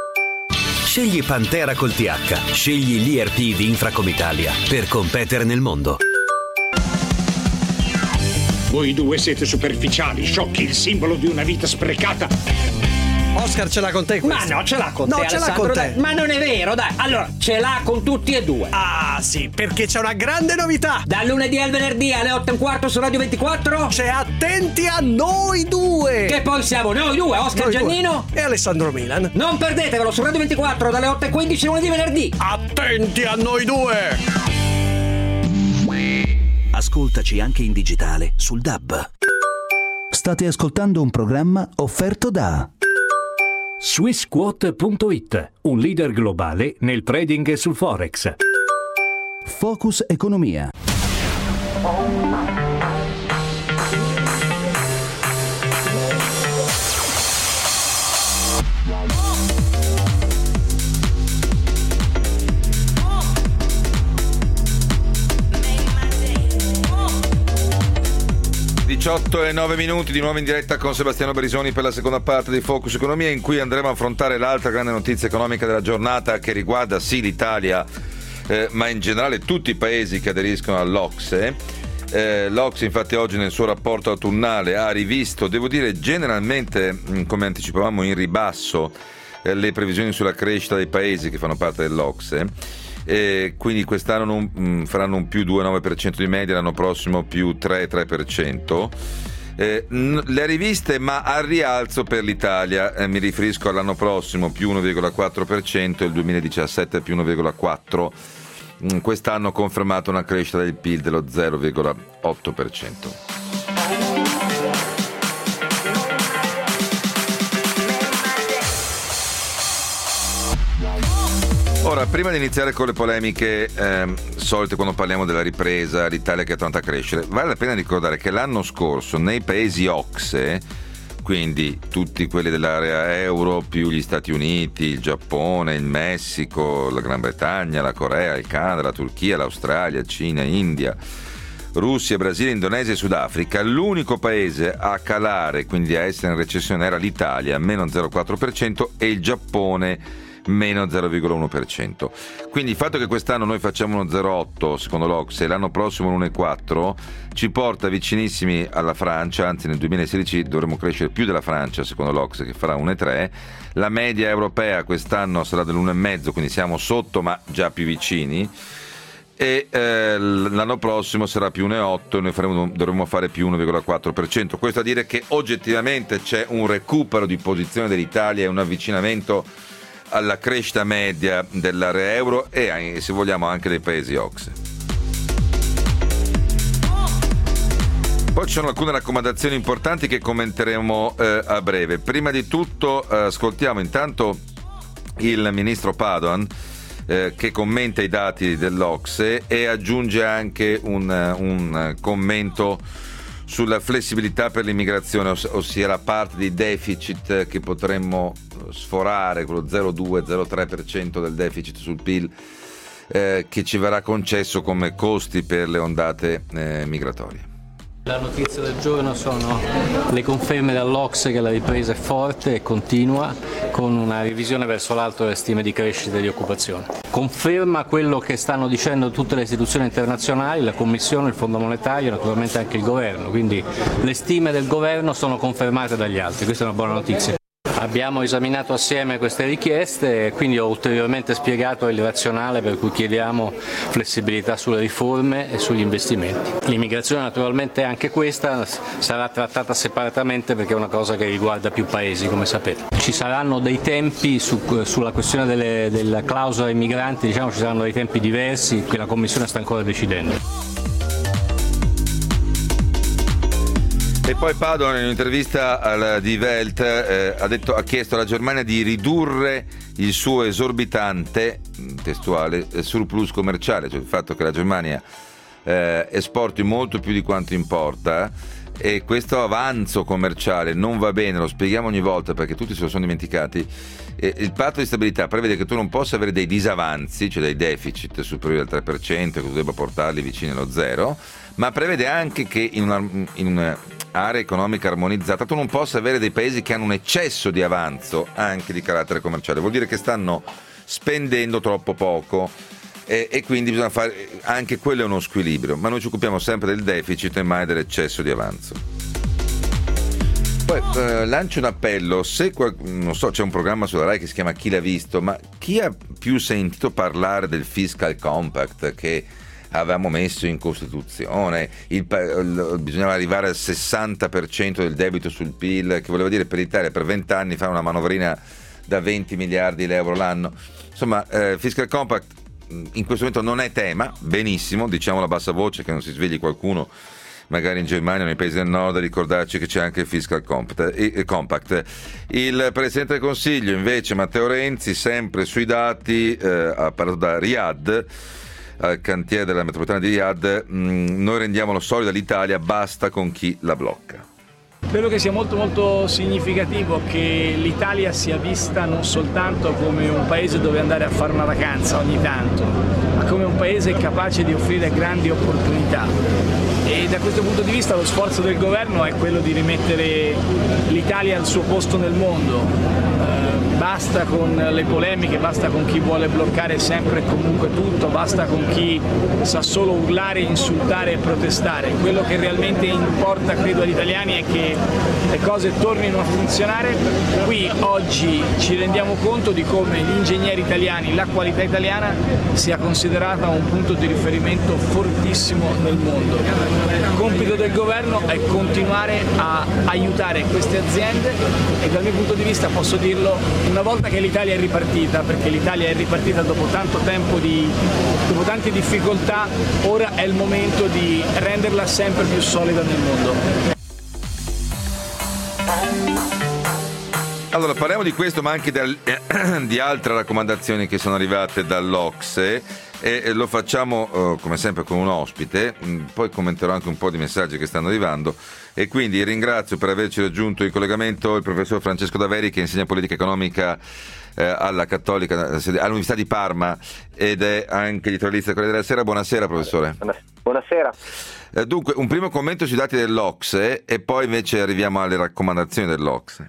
Scegli Pantera col T H, scegli l'I R P di Infracom Italia per competere nel mondo. Voi due siete superficiali, sciocchi, il simbolo di una vita sprecata. Oscar ce l'ha con te questa. Ma no, ce l'ha con no, te, ce l'ha Alessandro, con te. dai. Ma non è vero, dai. Allora, ce l'ha con tutti e due. Ah, sì, perché c'è una grande novità. Dal lunedì al venerdì alle otto e un quarto su Radio ventiquattro. C'è Attenti a noi due. Che poi siamo noi due, Oscar Noi Giannino due. E Alessandro Milan. Non perdetevelo su Radio ventiquattro dalle otto e quindici lunedì e venerdì. Attenti a noi due. Ascoltaci anche in digitale sul D A B. State ascoltando un programma offerto da Swissquote punto it, un leader globale nel trading e sul Forex. Focus Economia. diciotto e nove minuti di nuovo in diretta con Sebastiano Berisoni per la seconda parte di Focus Economia, in cui andremo a affrontare l'altra grande notizia economica della giornata, che riguarda sì l'Italia, eh, ma in generale tutti i paesi che aderiscono all'Ocse. Eh, L'Ocse infatti oggi nel suo rapporto autunnale ha rivisto, devo dire generalmente, come anticipavamo, in ribasso eh, le previsioni sulla crescita dei paesi che fanno parte dell'Ocse. E quindi quest'anno non, mh, faranno un più due virgola nove per cento di media, l'anno prossimo più tre virgola tre per cento. Eh, n- le riviste, ma al rialzo per l'Italia, eh, mi riferisco all'anno prossimo più uno virgola quattro per cento e il duemiladiciassette più uno virgola quattro per cento. Quest'anno confermato una crescita del P I L dello zero virgola otto per cento. Ora, prima di iniziare con le polemiche ehm, solite quando parliamo della ripresa, l'Italia che è tornata a crescere, vale la pena ricordare che l'anno scorso nei paesi Ocse, quindi tutti quelli dell'area euro più gli Stati Uniti, il Giappone, il Messico, la Gran Bretagna, la Corea, il Canada, la Turchia, l'Australia, Cina, India, Russia, Brasile, Indonesia e Sudafrica, l'unico paese a calare, quindi a essere in recessione, era l'Italia, meno zero virgola quattro per cento, e il Giappone meno zero virgola uno per cento. Quindi il fatto che quest'anno noi facciamo uno zero virgola otto secondo l'Ocse e l'anno prossimo uno virgola quattro ci porta vicinissimi alla Francia, anzi nel duemilasedici dovremo crescere più della Francia secondo l'Ocse, che farà uno virgola tre. La media europea quest'anno sarà dell'uno virgola cinque, quindi siamo sotto ma già più vicini, e eh, l'anno prossimo sarà più uno virgola otto e noi faremo, dovremo fare più uno virgola quattro per cento. Questo a dire che oggettivamente c'è un recupero di posizione dell'Italia e un avvicinamento alla crescita media dell'area euro e, se vogliamo, anche dei paesi Ocse. Poi ci sono alcune raccomandazioni importanti che commenteremo eh, a breve. Prima di tutto eh, ascoltiamo intanto il ministro Padoan eh, che commenta i dati dell'Ocse e aggiunge anche un, un commento sulla flessibilità per l'immigrazione, oss- ossia la parte di deficit che potremmo sforare, quello zero virgola due zero virgola tre per cento del deficit sul P I L eh, che ci verrà concesso come costi per le ondate eh, migratorie. La notizia del giorno sono le conferme dall'Ocse che la ripresa è forte e continua, con una revisione verso l'alto delle stime di crescita e di occupazione. Conferma quello che stanno dicendo tutte le istituzioni internazionali, la Commissione, il Fondo Monetario e naturalmente anche il Governo, quindi le stime del Governo sono confermate dagli altri, questa è una buona notizia. Abbiamo esaminato assieme queste richieste e quindi ho ulteriormente spiegato il razionale per cui chiediamo flessibilità sulle riforme e sugli investimenti. L'immigrazione naturalmente anche questa sarà trattata separatamente perché è una cosa che riguarda più paesi, come sapete. Ci saranno dei tempi su, sulla questione delle, della clausola ai migranti, diciamo ci saranno dei tempi diversi che la Commissione sta ancora decidendo. E poi Padoan in un'intervista alla Die Welt eh, ha, detto, ha chiesto alla Germania di ridurre il suo esorbitante, testuale, surplus commerciale, cioè il fatto che la Germania eh, esporti molto più di quanto importa, e questo avanzo commerciale non va bene, lo spieghiamo ogni volta perché tutti se lo sono dimenticati. Eh, il patto di stabilità prevede che tu non possa avere dei disavanzi, cioè dei deficit superiori al tre per cento, che tu debba portarli vicini allo zero, ma prevede anche che in una, in un'area economica armonizzata tu non possa avere dei paesi che hanno un eccesso di avanzo anche di carattere commerciale. Vuol dire che stanno spendendo troppo poco e, e quindi bisogna fare anche quello, è uno squilibrio, ma noi ci occupiamo sempre del deficit e mai dell'eccesso di avanzo. Poi poi eh, lancio un appello, se qual- non so, c'è un programma sulla Rai che si chiama Chi l'ha visto, ma chi ha più sentito parlare del Fiscal Compact che avevamo messo in Costituzione, il, il, bisognava arrivare al sessanta per cento del debito sul P I L, che voleva dire per l'Italia per venti anni fare una manovrina da venti miliardi di euro l'anno. Insomma, eh, Fiscal Compact in questo momento non è tema, benissimo, diciamolo a bassa voce che non si svegli qualcuno magari in Germania o nei paesi del nord a ricordarci che c'è anche il Fiscal Compact. Il Presidente del Consiglio invece, Matteo Renzi, sempre sui dati, eh, ha parlato da Riyadh, al cantiere della metropolitana di Riyadh. mh, noi rendiamolo solida l'Italia, basta con chi la blocca. Credo che sia molto molto significativo che l'Italia sia vista non soltanto come un paese dove andare a fare una vacanza ogni tanto, ma come un paese capace di offrire grandi opportunità. E da questo punto di vista lo sforzo del governo è quello di rimettere l'Italia al suo posto nel mondo. Basta con le polemiche, basta con chi vuole bloccare sempre e comunque tutto, basta con chi sa solo urlare, insultare e protestare. Quello che realmente importa, credo, agli italiani è che le cose tornino a funzionare. Qui oggi ci rendiamo conto di come gli ingegneri italiani, la qualità italiana sia considerata un punto di riferimento fortissimo nel mondo. Il compito del governo è continuare a aiutare queste aziende e dal mio punto di vista posso dirlo, una volta che l'Italia è ripartita, perché l'Italia è ripartita dopo tanto tempo di, dopo tante difficoltà, ora è il momento di renderla sempre più solida nel mondo. Allora parliamo di questo, ma anche del, eh, di altre raccomandazioni che sono arrivate dall'Ocse, e, e lo facciamo eh, come sempre con un ospite. Poi commenterò anche un po' di messaggi che stanno arrivando, e quindi ringrazio per averci raggiunto in collegamento il professor Francesco Daveri, che insegna politica economica eh, alla Cattolica all'Università di Parma ed è anche editorialista del Corriere della Sera. Buonasera professore. Buonasera. Eh, dunque un primo commento sui dati dell'Ocse e poi invece arriviamo alle raccomandazioni dell'Ocse.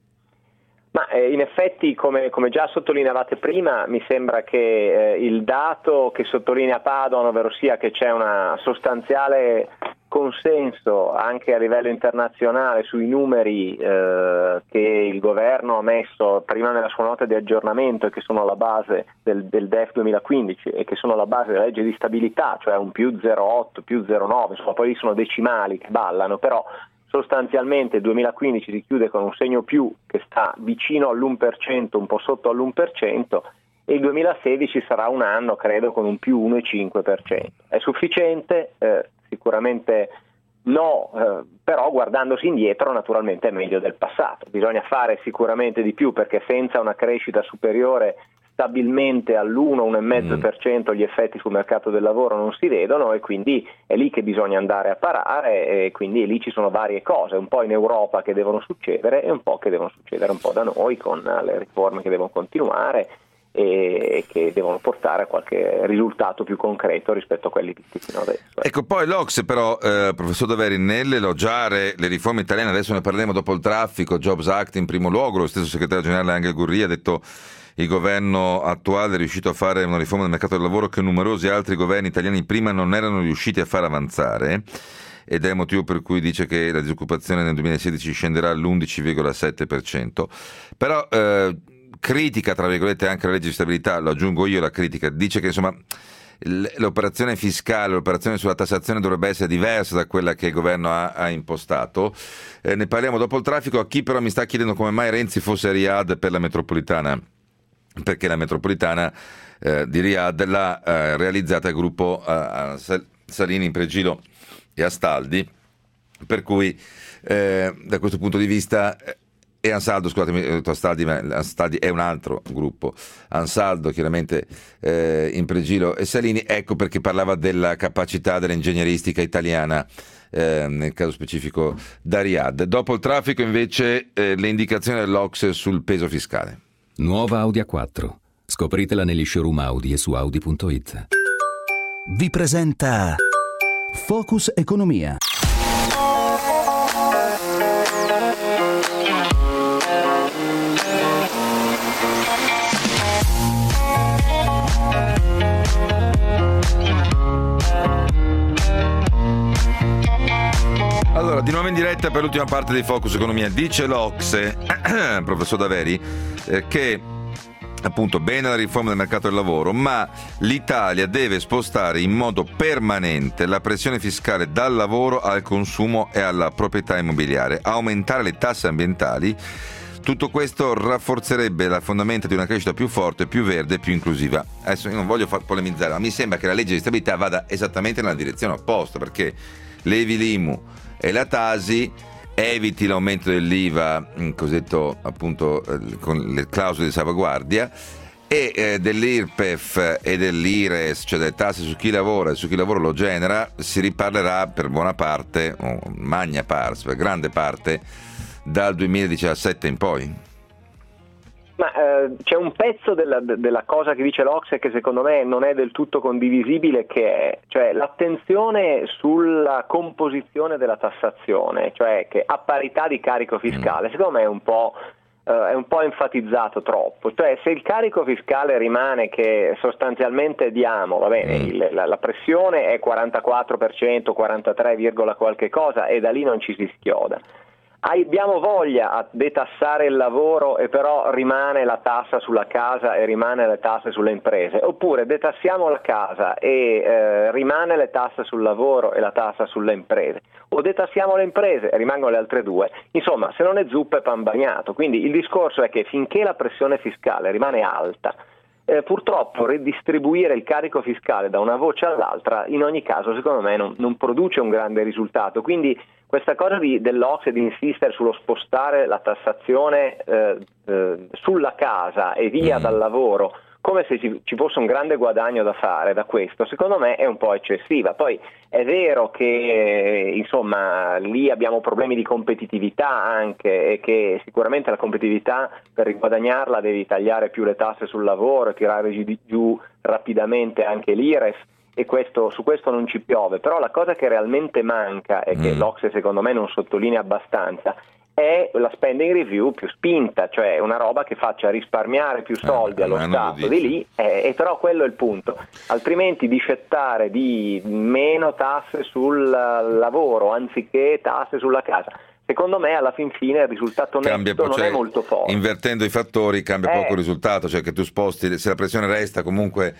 Ma eh, in effetti, come, come già sottolineavate prima, mi sembra che eh, il dato che sottolinea Padoan, ovvero sia che c'è una sostanziale consenso anche a livello internazionale sui numeri eh, che il governo ha messo prima nella sua nota di aggiornamento e che sono la base del, del D E F duemilaquindici e che sono la base della legge di stabilità, cioè un più zero virgola otto, più zero virgola nove, insomma poi sono decimali che ballano, però sostanzialmente il duemilaquindici si chiude con un segno più che sta vicino all'uno per cento, un po' sotto all'uno per cento, e il duemilasedici sarà un anno, credo, con un più uno virgola cinque per cento. È sufficiente? Eh, sicuramente no, eh, però guardandosi indietro naturalmente è meglio del passato. Bisogna fare sicuramente di più, perché senza una crescita superiore stabilmente all'uno, uno virgola cinque per cento gli effetti sul mercato del lavoro non si vedono, e quindi è lì che bisogna andare a parare, e quindi lì ci sono varie cose, un po' in Europa che devono succedere e un po' che devono succedere un po' da noi, con le riforme che devono continuare e che devono portare a qualche risultato più concreto rispetto a quelli visti fino adesso. Ecco, poi l'Ocse però, eh, professor Daveri, nell'elogiare le riforme italiane, adesso ne parleremo dopo il traffico, Jobs Act in primo luogo, lo stesso segretario generale Angel Gurria ha detto il governo attuale è riuscito a fare una riforma del mercato del lavoro che numerosi altri governi italiani prima non erano riusciti a far avanzare, ed è il motivo per cui dice che la disoccupazione nel duemilasedici scenderà all'undici virgola sette per cento. Però eh, critica, tra virgolette, anche la legge di stabilità, lo aggiungo io la critica, dice che insomma l'operazione fiscale, l'operazione sulla tassazione dovrebbe essere diversa da quella che il governo ha, ha impostato. Eh, ne parliamo dopo il traffico. A chi però mi sta chiedendo come mai Renzi fosse a Riyadh per la metropolitana, perché la metropolitana eh, di Riyadh l'ha eh, realizzata il gruppo eh, Salini, Impregilo e Astaldi, per cui eh, da questo punto di vista eh, e Ansaldo, scusatemi, ho detto Astaldi, ma Astaldi è un altro gruppo, Ansaldo chiaramente, eh, Impregilo e Salini, ecco perché parlava della capacità dell'ingegneristica italiana, eh, nel caso specifico da Riyadh. Dopo il traffico invece eh, le indicazioni dell'Ocse sul peso fiscale. Nuova Audi A quattro. Scopritela negli showroom Audi e su Audi punto it. Vi presenta Focus Economia. Allora, di nuovo in diretta per l'ultima parte di Focus Economia. Dice l'Ocse, professor Daveri, eh, che appunto bene la riforma del mercato del lavoro, ma l'Italia deve spostare in modo permanente la pressione fiscale dal lavoro al consumo e alla proprietà immobiliare, aumentare le tasse ambientali. Tutto questo rafforzerebbe la fondamenta di una crescita più forte, più verde e più inclusiva. Adesso io non voglio far polemizzare, ma mi sembra che la legge di stabilità vada esattamente nella direzione opposta, perché levi l'I M U e la Tasi, eviti l'aumento dell'I V A, cosiddetto appunto con le clausole di salvaguardia, e eh, dell'I R P E F e dell'I R E S, cioè delle tasse su chi lavora e su chi lavoro lo genera, si riparlerà per buona parte, o magna pars, per grande parte, dal duemiladiciassette in poi. Ma eh, c'è un pezzo della, della cosa che dice l'Ocse che secondo me non è del tutto condivisibile, che è cioè l'attenzione sulla composizione della tassazione, cioè che a parità di carico fiscale, secondo me è un po' eh, è un po' enfatizzato troppo. Cioè, se il carico fiscale rimane che sostanzialmente diamo, va bene, il, la, la pressione è quarantaquattro per cento, quarantatré, qualche cosa, e da lì non ci si schioda. Abbiamo voglia a detassare il lavoro e però rimane la tassa sulla casa e rimane le tasse sulle imprese, oppure detassiamo la casa e eh, rimane le tasse sul lavoro e la tassa sulle imprese, o detassiamo le imprese e rimangono le altre due. Insomma, se non è zuppa è pan bagnato. Quindi il discorso è che finché la pressione fiscale rimane alta, Eh, purtroppo ridistribuire il carico fiscale da una voce all'altra in ogni caso secondo me non, non produce un grande risultato. Quindi questa cosa di, dell'Ocse di insistere sullo spostare la tassazione eh, eh, sulla casa e via mm. dal lavoro, come se ci, ci fosse un grande guadagno da fare da questo, secondo me è un po' eccessiva. Poi è vero che eh, insomma lì abbiamo problemi di competitività anche, e che sicuramente la competitività per riguadagnarla devi tagliare più le tasse sul lavoro e tirare giù, giù rapidamente anche l'I R E S, e questo, su questo non ci piove. Però la cosa che realmente manca e che mm. l'Ocse secondo me non sottolinea abbastanza è la spending review più spinta, cioè una roba che faccia risparmiare più soldi eh, allo Stato di lì, eh, e però quello è il punto. Altrimenti discettare di meno tasse sul lavoro anziché tasse sulla casa, secondo me alla fin fine il risultato cambia, netto non cioè, è molto forte. Invertendo i fattori cambia eh. poco il risultato, cioè che tu sposti, se la pressione resta comunque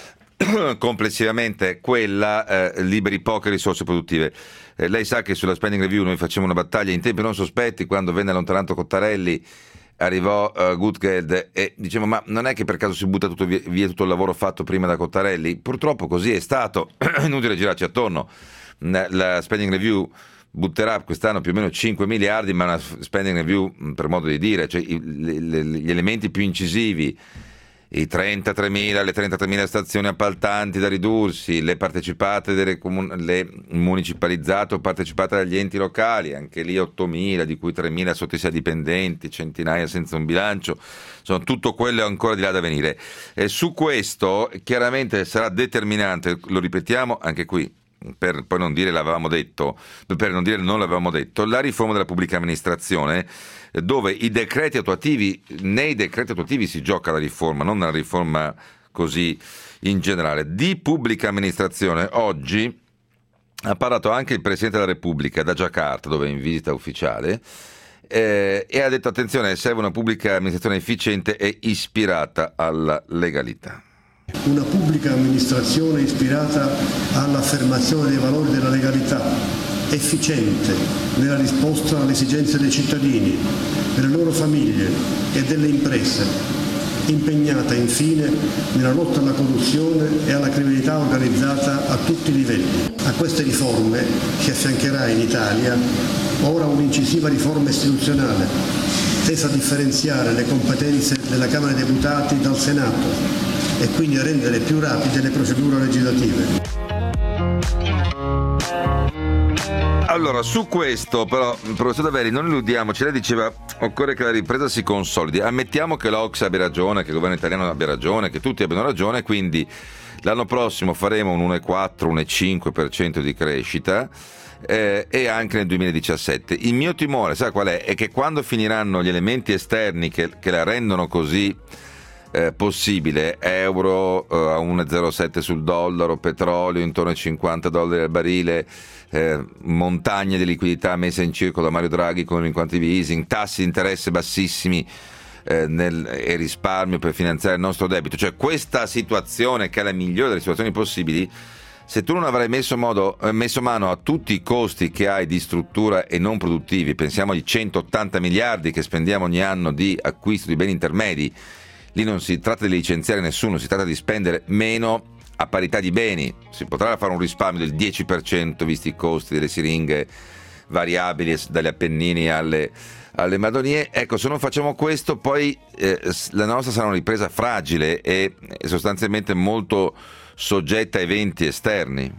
complessivamente quella, eh, liberi poche risorse produttive. Eh, lei sa che sulla spending review noi facciamo una battaglia in tempi non sospetti. Quando venne allontanato Cottarelli arrivò uh, Gutgeld e dicevamo ma non è che per caso si butta tutto via, via tutto il lavoro fatto prima da Cottarelli? Purtroppo così è stato. Inutile girarci attorno. La spending review butterà quest'anno più o meno cinque miliardi, ma una spending review per modo di dire, cioè i, le, le, gli elementi più incisivi, i trentatremila, le trentatremila stazioni appaltanti da ridursi, le partecipate delle comun- le municipalizzate o partecipate dagli enti locali, anche lì ottomila, di cui tremila sotto i sei dipendenti, centinaia senza un bilancio, sono tutto quello ancora di là da venire. E su questo chiaramente sarà determinante, lo ripetiamo anche qui, per poi non dire l'avevamo detto, per non dire non l'avevamo detto, la riforma della pubblica amministrazione, dove i decreti attuativi, nei decreti attuativi si gioca la riforma, non una riforma così in generale. Di pubblica amministrazione oggi ha parlato anche il Presidente della Repubblica da Giacarta, dove è in visita ufficiale, eh, e ha detto attenzione, serve una pubblica amministrazione efficiente e ispirata alla legalità. Una pubblica amministrazione ispirata all'affermazione dei valori della legalità, efficiente nella risposta alle esigenze dei cittadini, delle loro famiglie e delle imprese, impegnata infine nella lotta alla corruzione e alla criminalità organizzata a tutti i livelli. A queste riforme si affiancherà in Italia ora un'incisiva riforma istituzionale, tesa a differenziare le competenze della Camera dei Deputati dal Senato e quindi a rendere più rapide le procedure legislative. Allora, su questo però, professor Daveri, non illudiamoci, lei diceva occorre che la ripresa si consolidi. Ammettiamo che l'Ocse abbia ragione, che il governo italiano abbia ragione, che tutti abbiano ragione, quindi l'anno prossimo faremo un uno virgola quattro uno virgola cinque per cento di crescita, eh, e anche nel duemiladiciassette. Il mio timore, sa qual è? È che quando finiranno gli elementi esterni che, che la rendono così eh, possibile. Euro eh, a uno virgola zero sette sul dollaro, petrolio intorno ai cinquanta dollari al barile, eh, montagne di liquidità messe in circolo da Mario Draghi con il quantitative easing, tassi di interesse bassissimi eh, nel, e risparmio per finanziare il nostro debito. Cioè questa situazione, che è la migliore delle situazioni possibili, se tu non avrai messo, modo, eh, messo mano a tutti i costi che hai di struttura e non produttivi, pensiamo agli centottanta miliardi che spendiamo ogni anno di acquisto di beni intermedi, lì non si tratta di licenziare nessuno, si tratta di spendere meno a parità di beni. Si potrà fare un risparmio del dieci per cento visti i costi delle siringhe variabili dagli Appennini alle, alle Madonie. Ecco, se non facciamo questo poi eh, la nostra sarà una ripresa fragile e, e sostanzialmente molto soggetta a eventi esterni.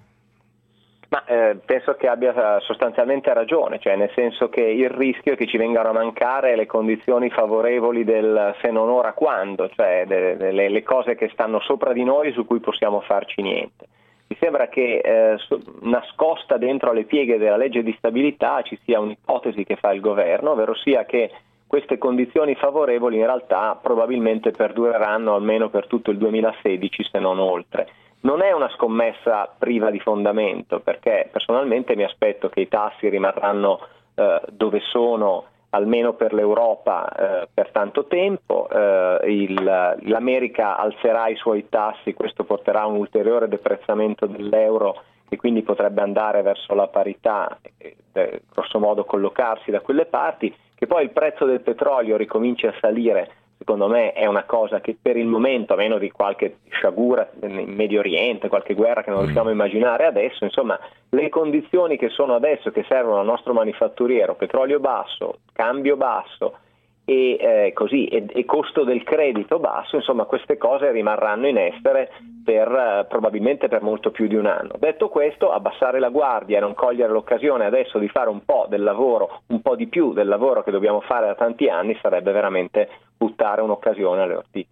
Ma eh, penso che abbia sostanzialmente ragione, cioè nel senso che il rischio è che ci vengano a mancare le condizioni favorevoli del se non ora quando, cioè de, de, le, le cose che stanno sopra di noi su cui possiamo farci niente. Mi sembra che eh, nascosta dentro le pieghe della legge di stabilità ci sia un'ipotesi che fa il governo, ovvero sia che queste condizioni favorevoli in realtà probabilmente perdureranno almeno per tutto il duemilasedici, se non oltre. Non è una scommessa priva di fondamento, perché personalmente mi aspetto che i tassi rimarranno eh, dove sono, almeno per l'Europa, eh, per tanto tempo. Eh, il, L'America alzerà i suoi tassi, questo porterà a un ulteriore deprezzamento dell'euro e quindi potrebbe andare verso la parità, eh, grosso modo collocarsi da quelle parti. Che poi il prezzo del petrolio ricominci a salire, secondo me è una cosa che per il momento, a meno di qualche sciagura in Medio Oriente, qualche guerra che non riusciamo a immaginare adesso, insomma le condizioni che sono adesso, che servono al nostro manifatturiero, petrolio basso, cambio basso e eh, così e, e costo del credito basso, insomma queste cose rimarranno in essere per eh, probabilmente per molto più di un anno. Detto questo, abbassare la guardia e non cogliere l'occasione adesso di fare un po' del lavoro, un po' di più del lavoro che dobbiamo fare da tanti anni, sarebbe veramente buttare un'occasione alle ortiche.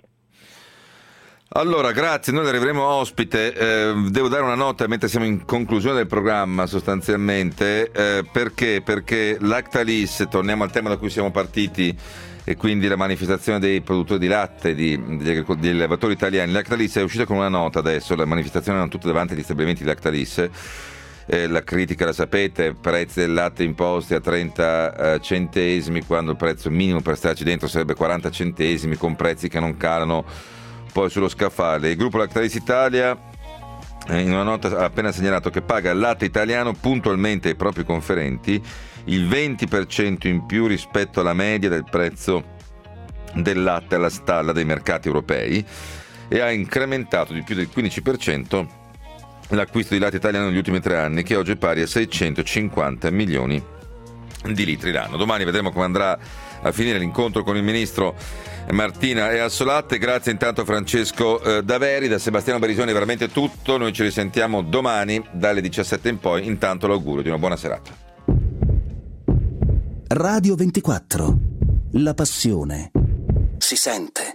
Allora, grazie, noi arriveremo ospite. Eh, devo dare una nota mentre siamo in conclusione del programma sostanzialmente, eh, perché? Perché Lactalis, torniamo al tema da cui siamo partiti, e quindi la manifestazione dei produttori di latte, di, degli, degli allevatori italiani. Lactalis è uscita con una nota adesso, le manifestazioni erano tutte davanti agli stabilimenti di Lactalis. Eh, la critica la sapete, prezzi del latte imposti a trenta eh, centesimi, quando il prezzo minimo per starci dentro sarebbe quaranta centesimi, con prezzi che non calano poi sullo scaffale. Il gruppo Lactalis Italia eh, in una nota ha appena segnalato che paga il latte italiano puntualmente ai propri conferenti il venti per cento in più rispetto alla media del prezzo del latte alla stalla dei mercati europei, e ha incrementato di più del quindici per cento l'acquisto di latte italiano negli ultimi tre anni, che oggi è pari a seicentocinquanta milioni di litri l'anno. Domani vedremo come andrà a finire l'incontro con il ministro Martina e Assolatte. Grazie intanto a Francesco eh, Daveri. Da Sebastiano Berisoni è veramente tutto, noi ci risentiamo domani dalle diciassette in poi. Intanto l'augurio di una buona serata. Radio ventiquattro, la passione si sente.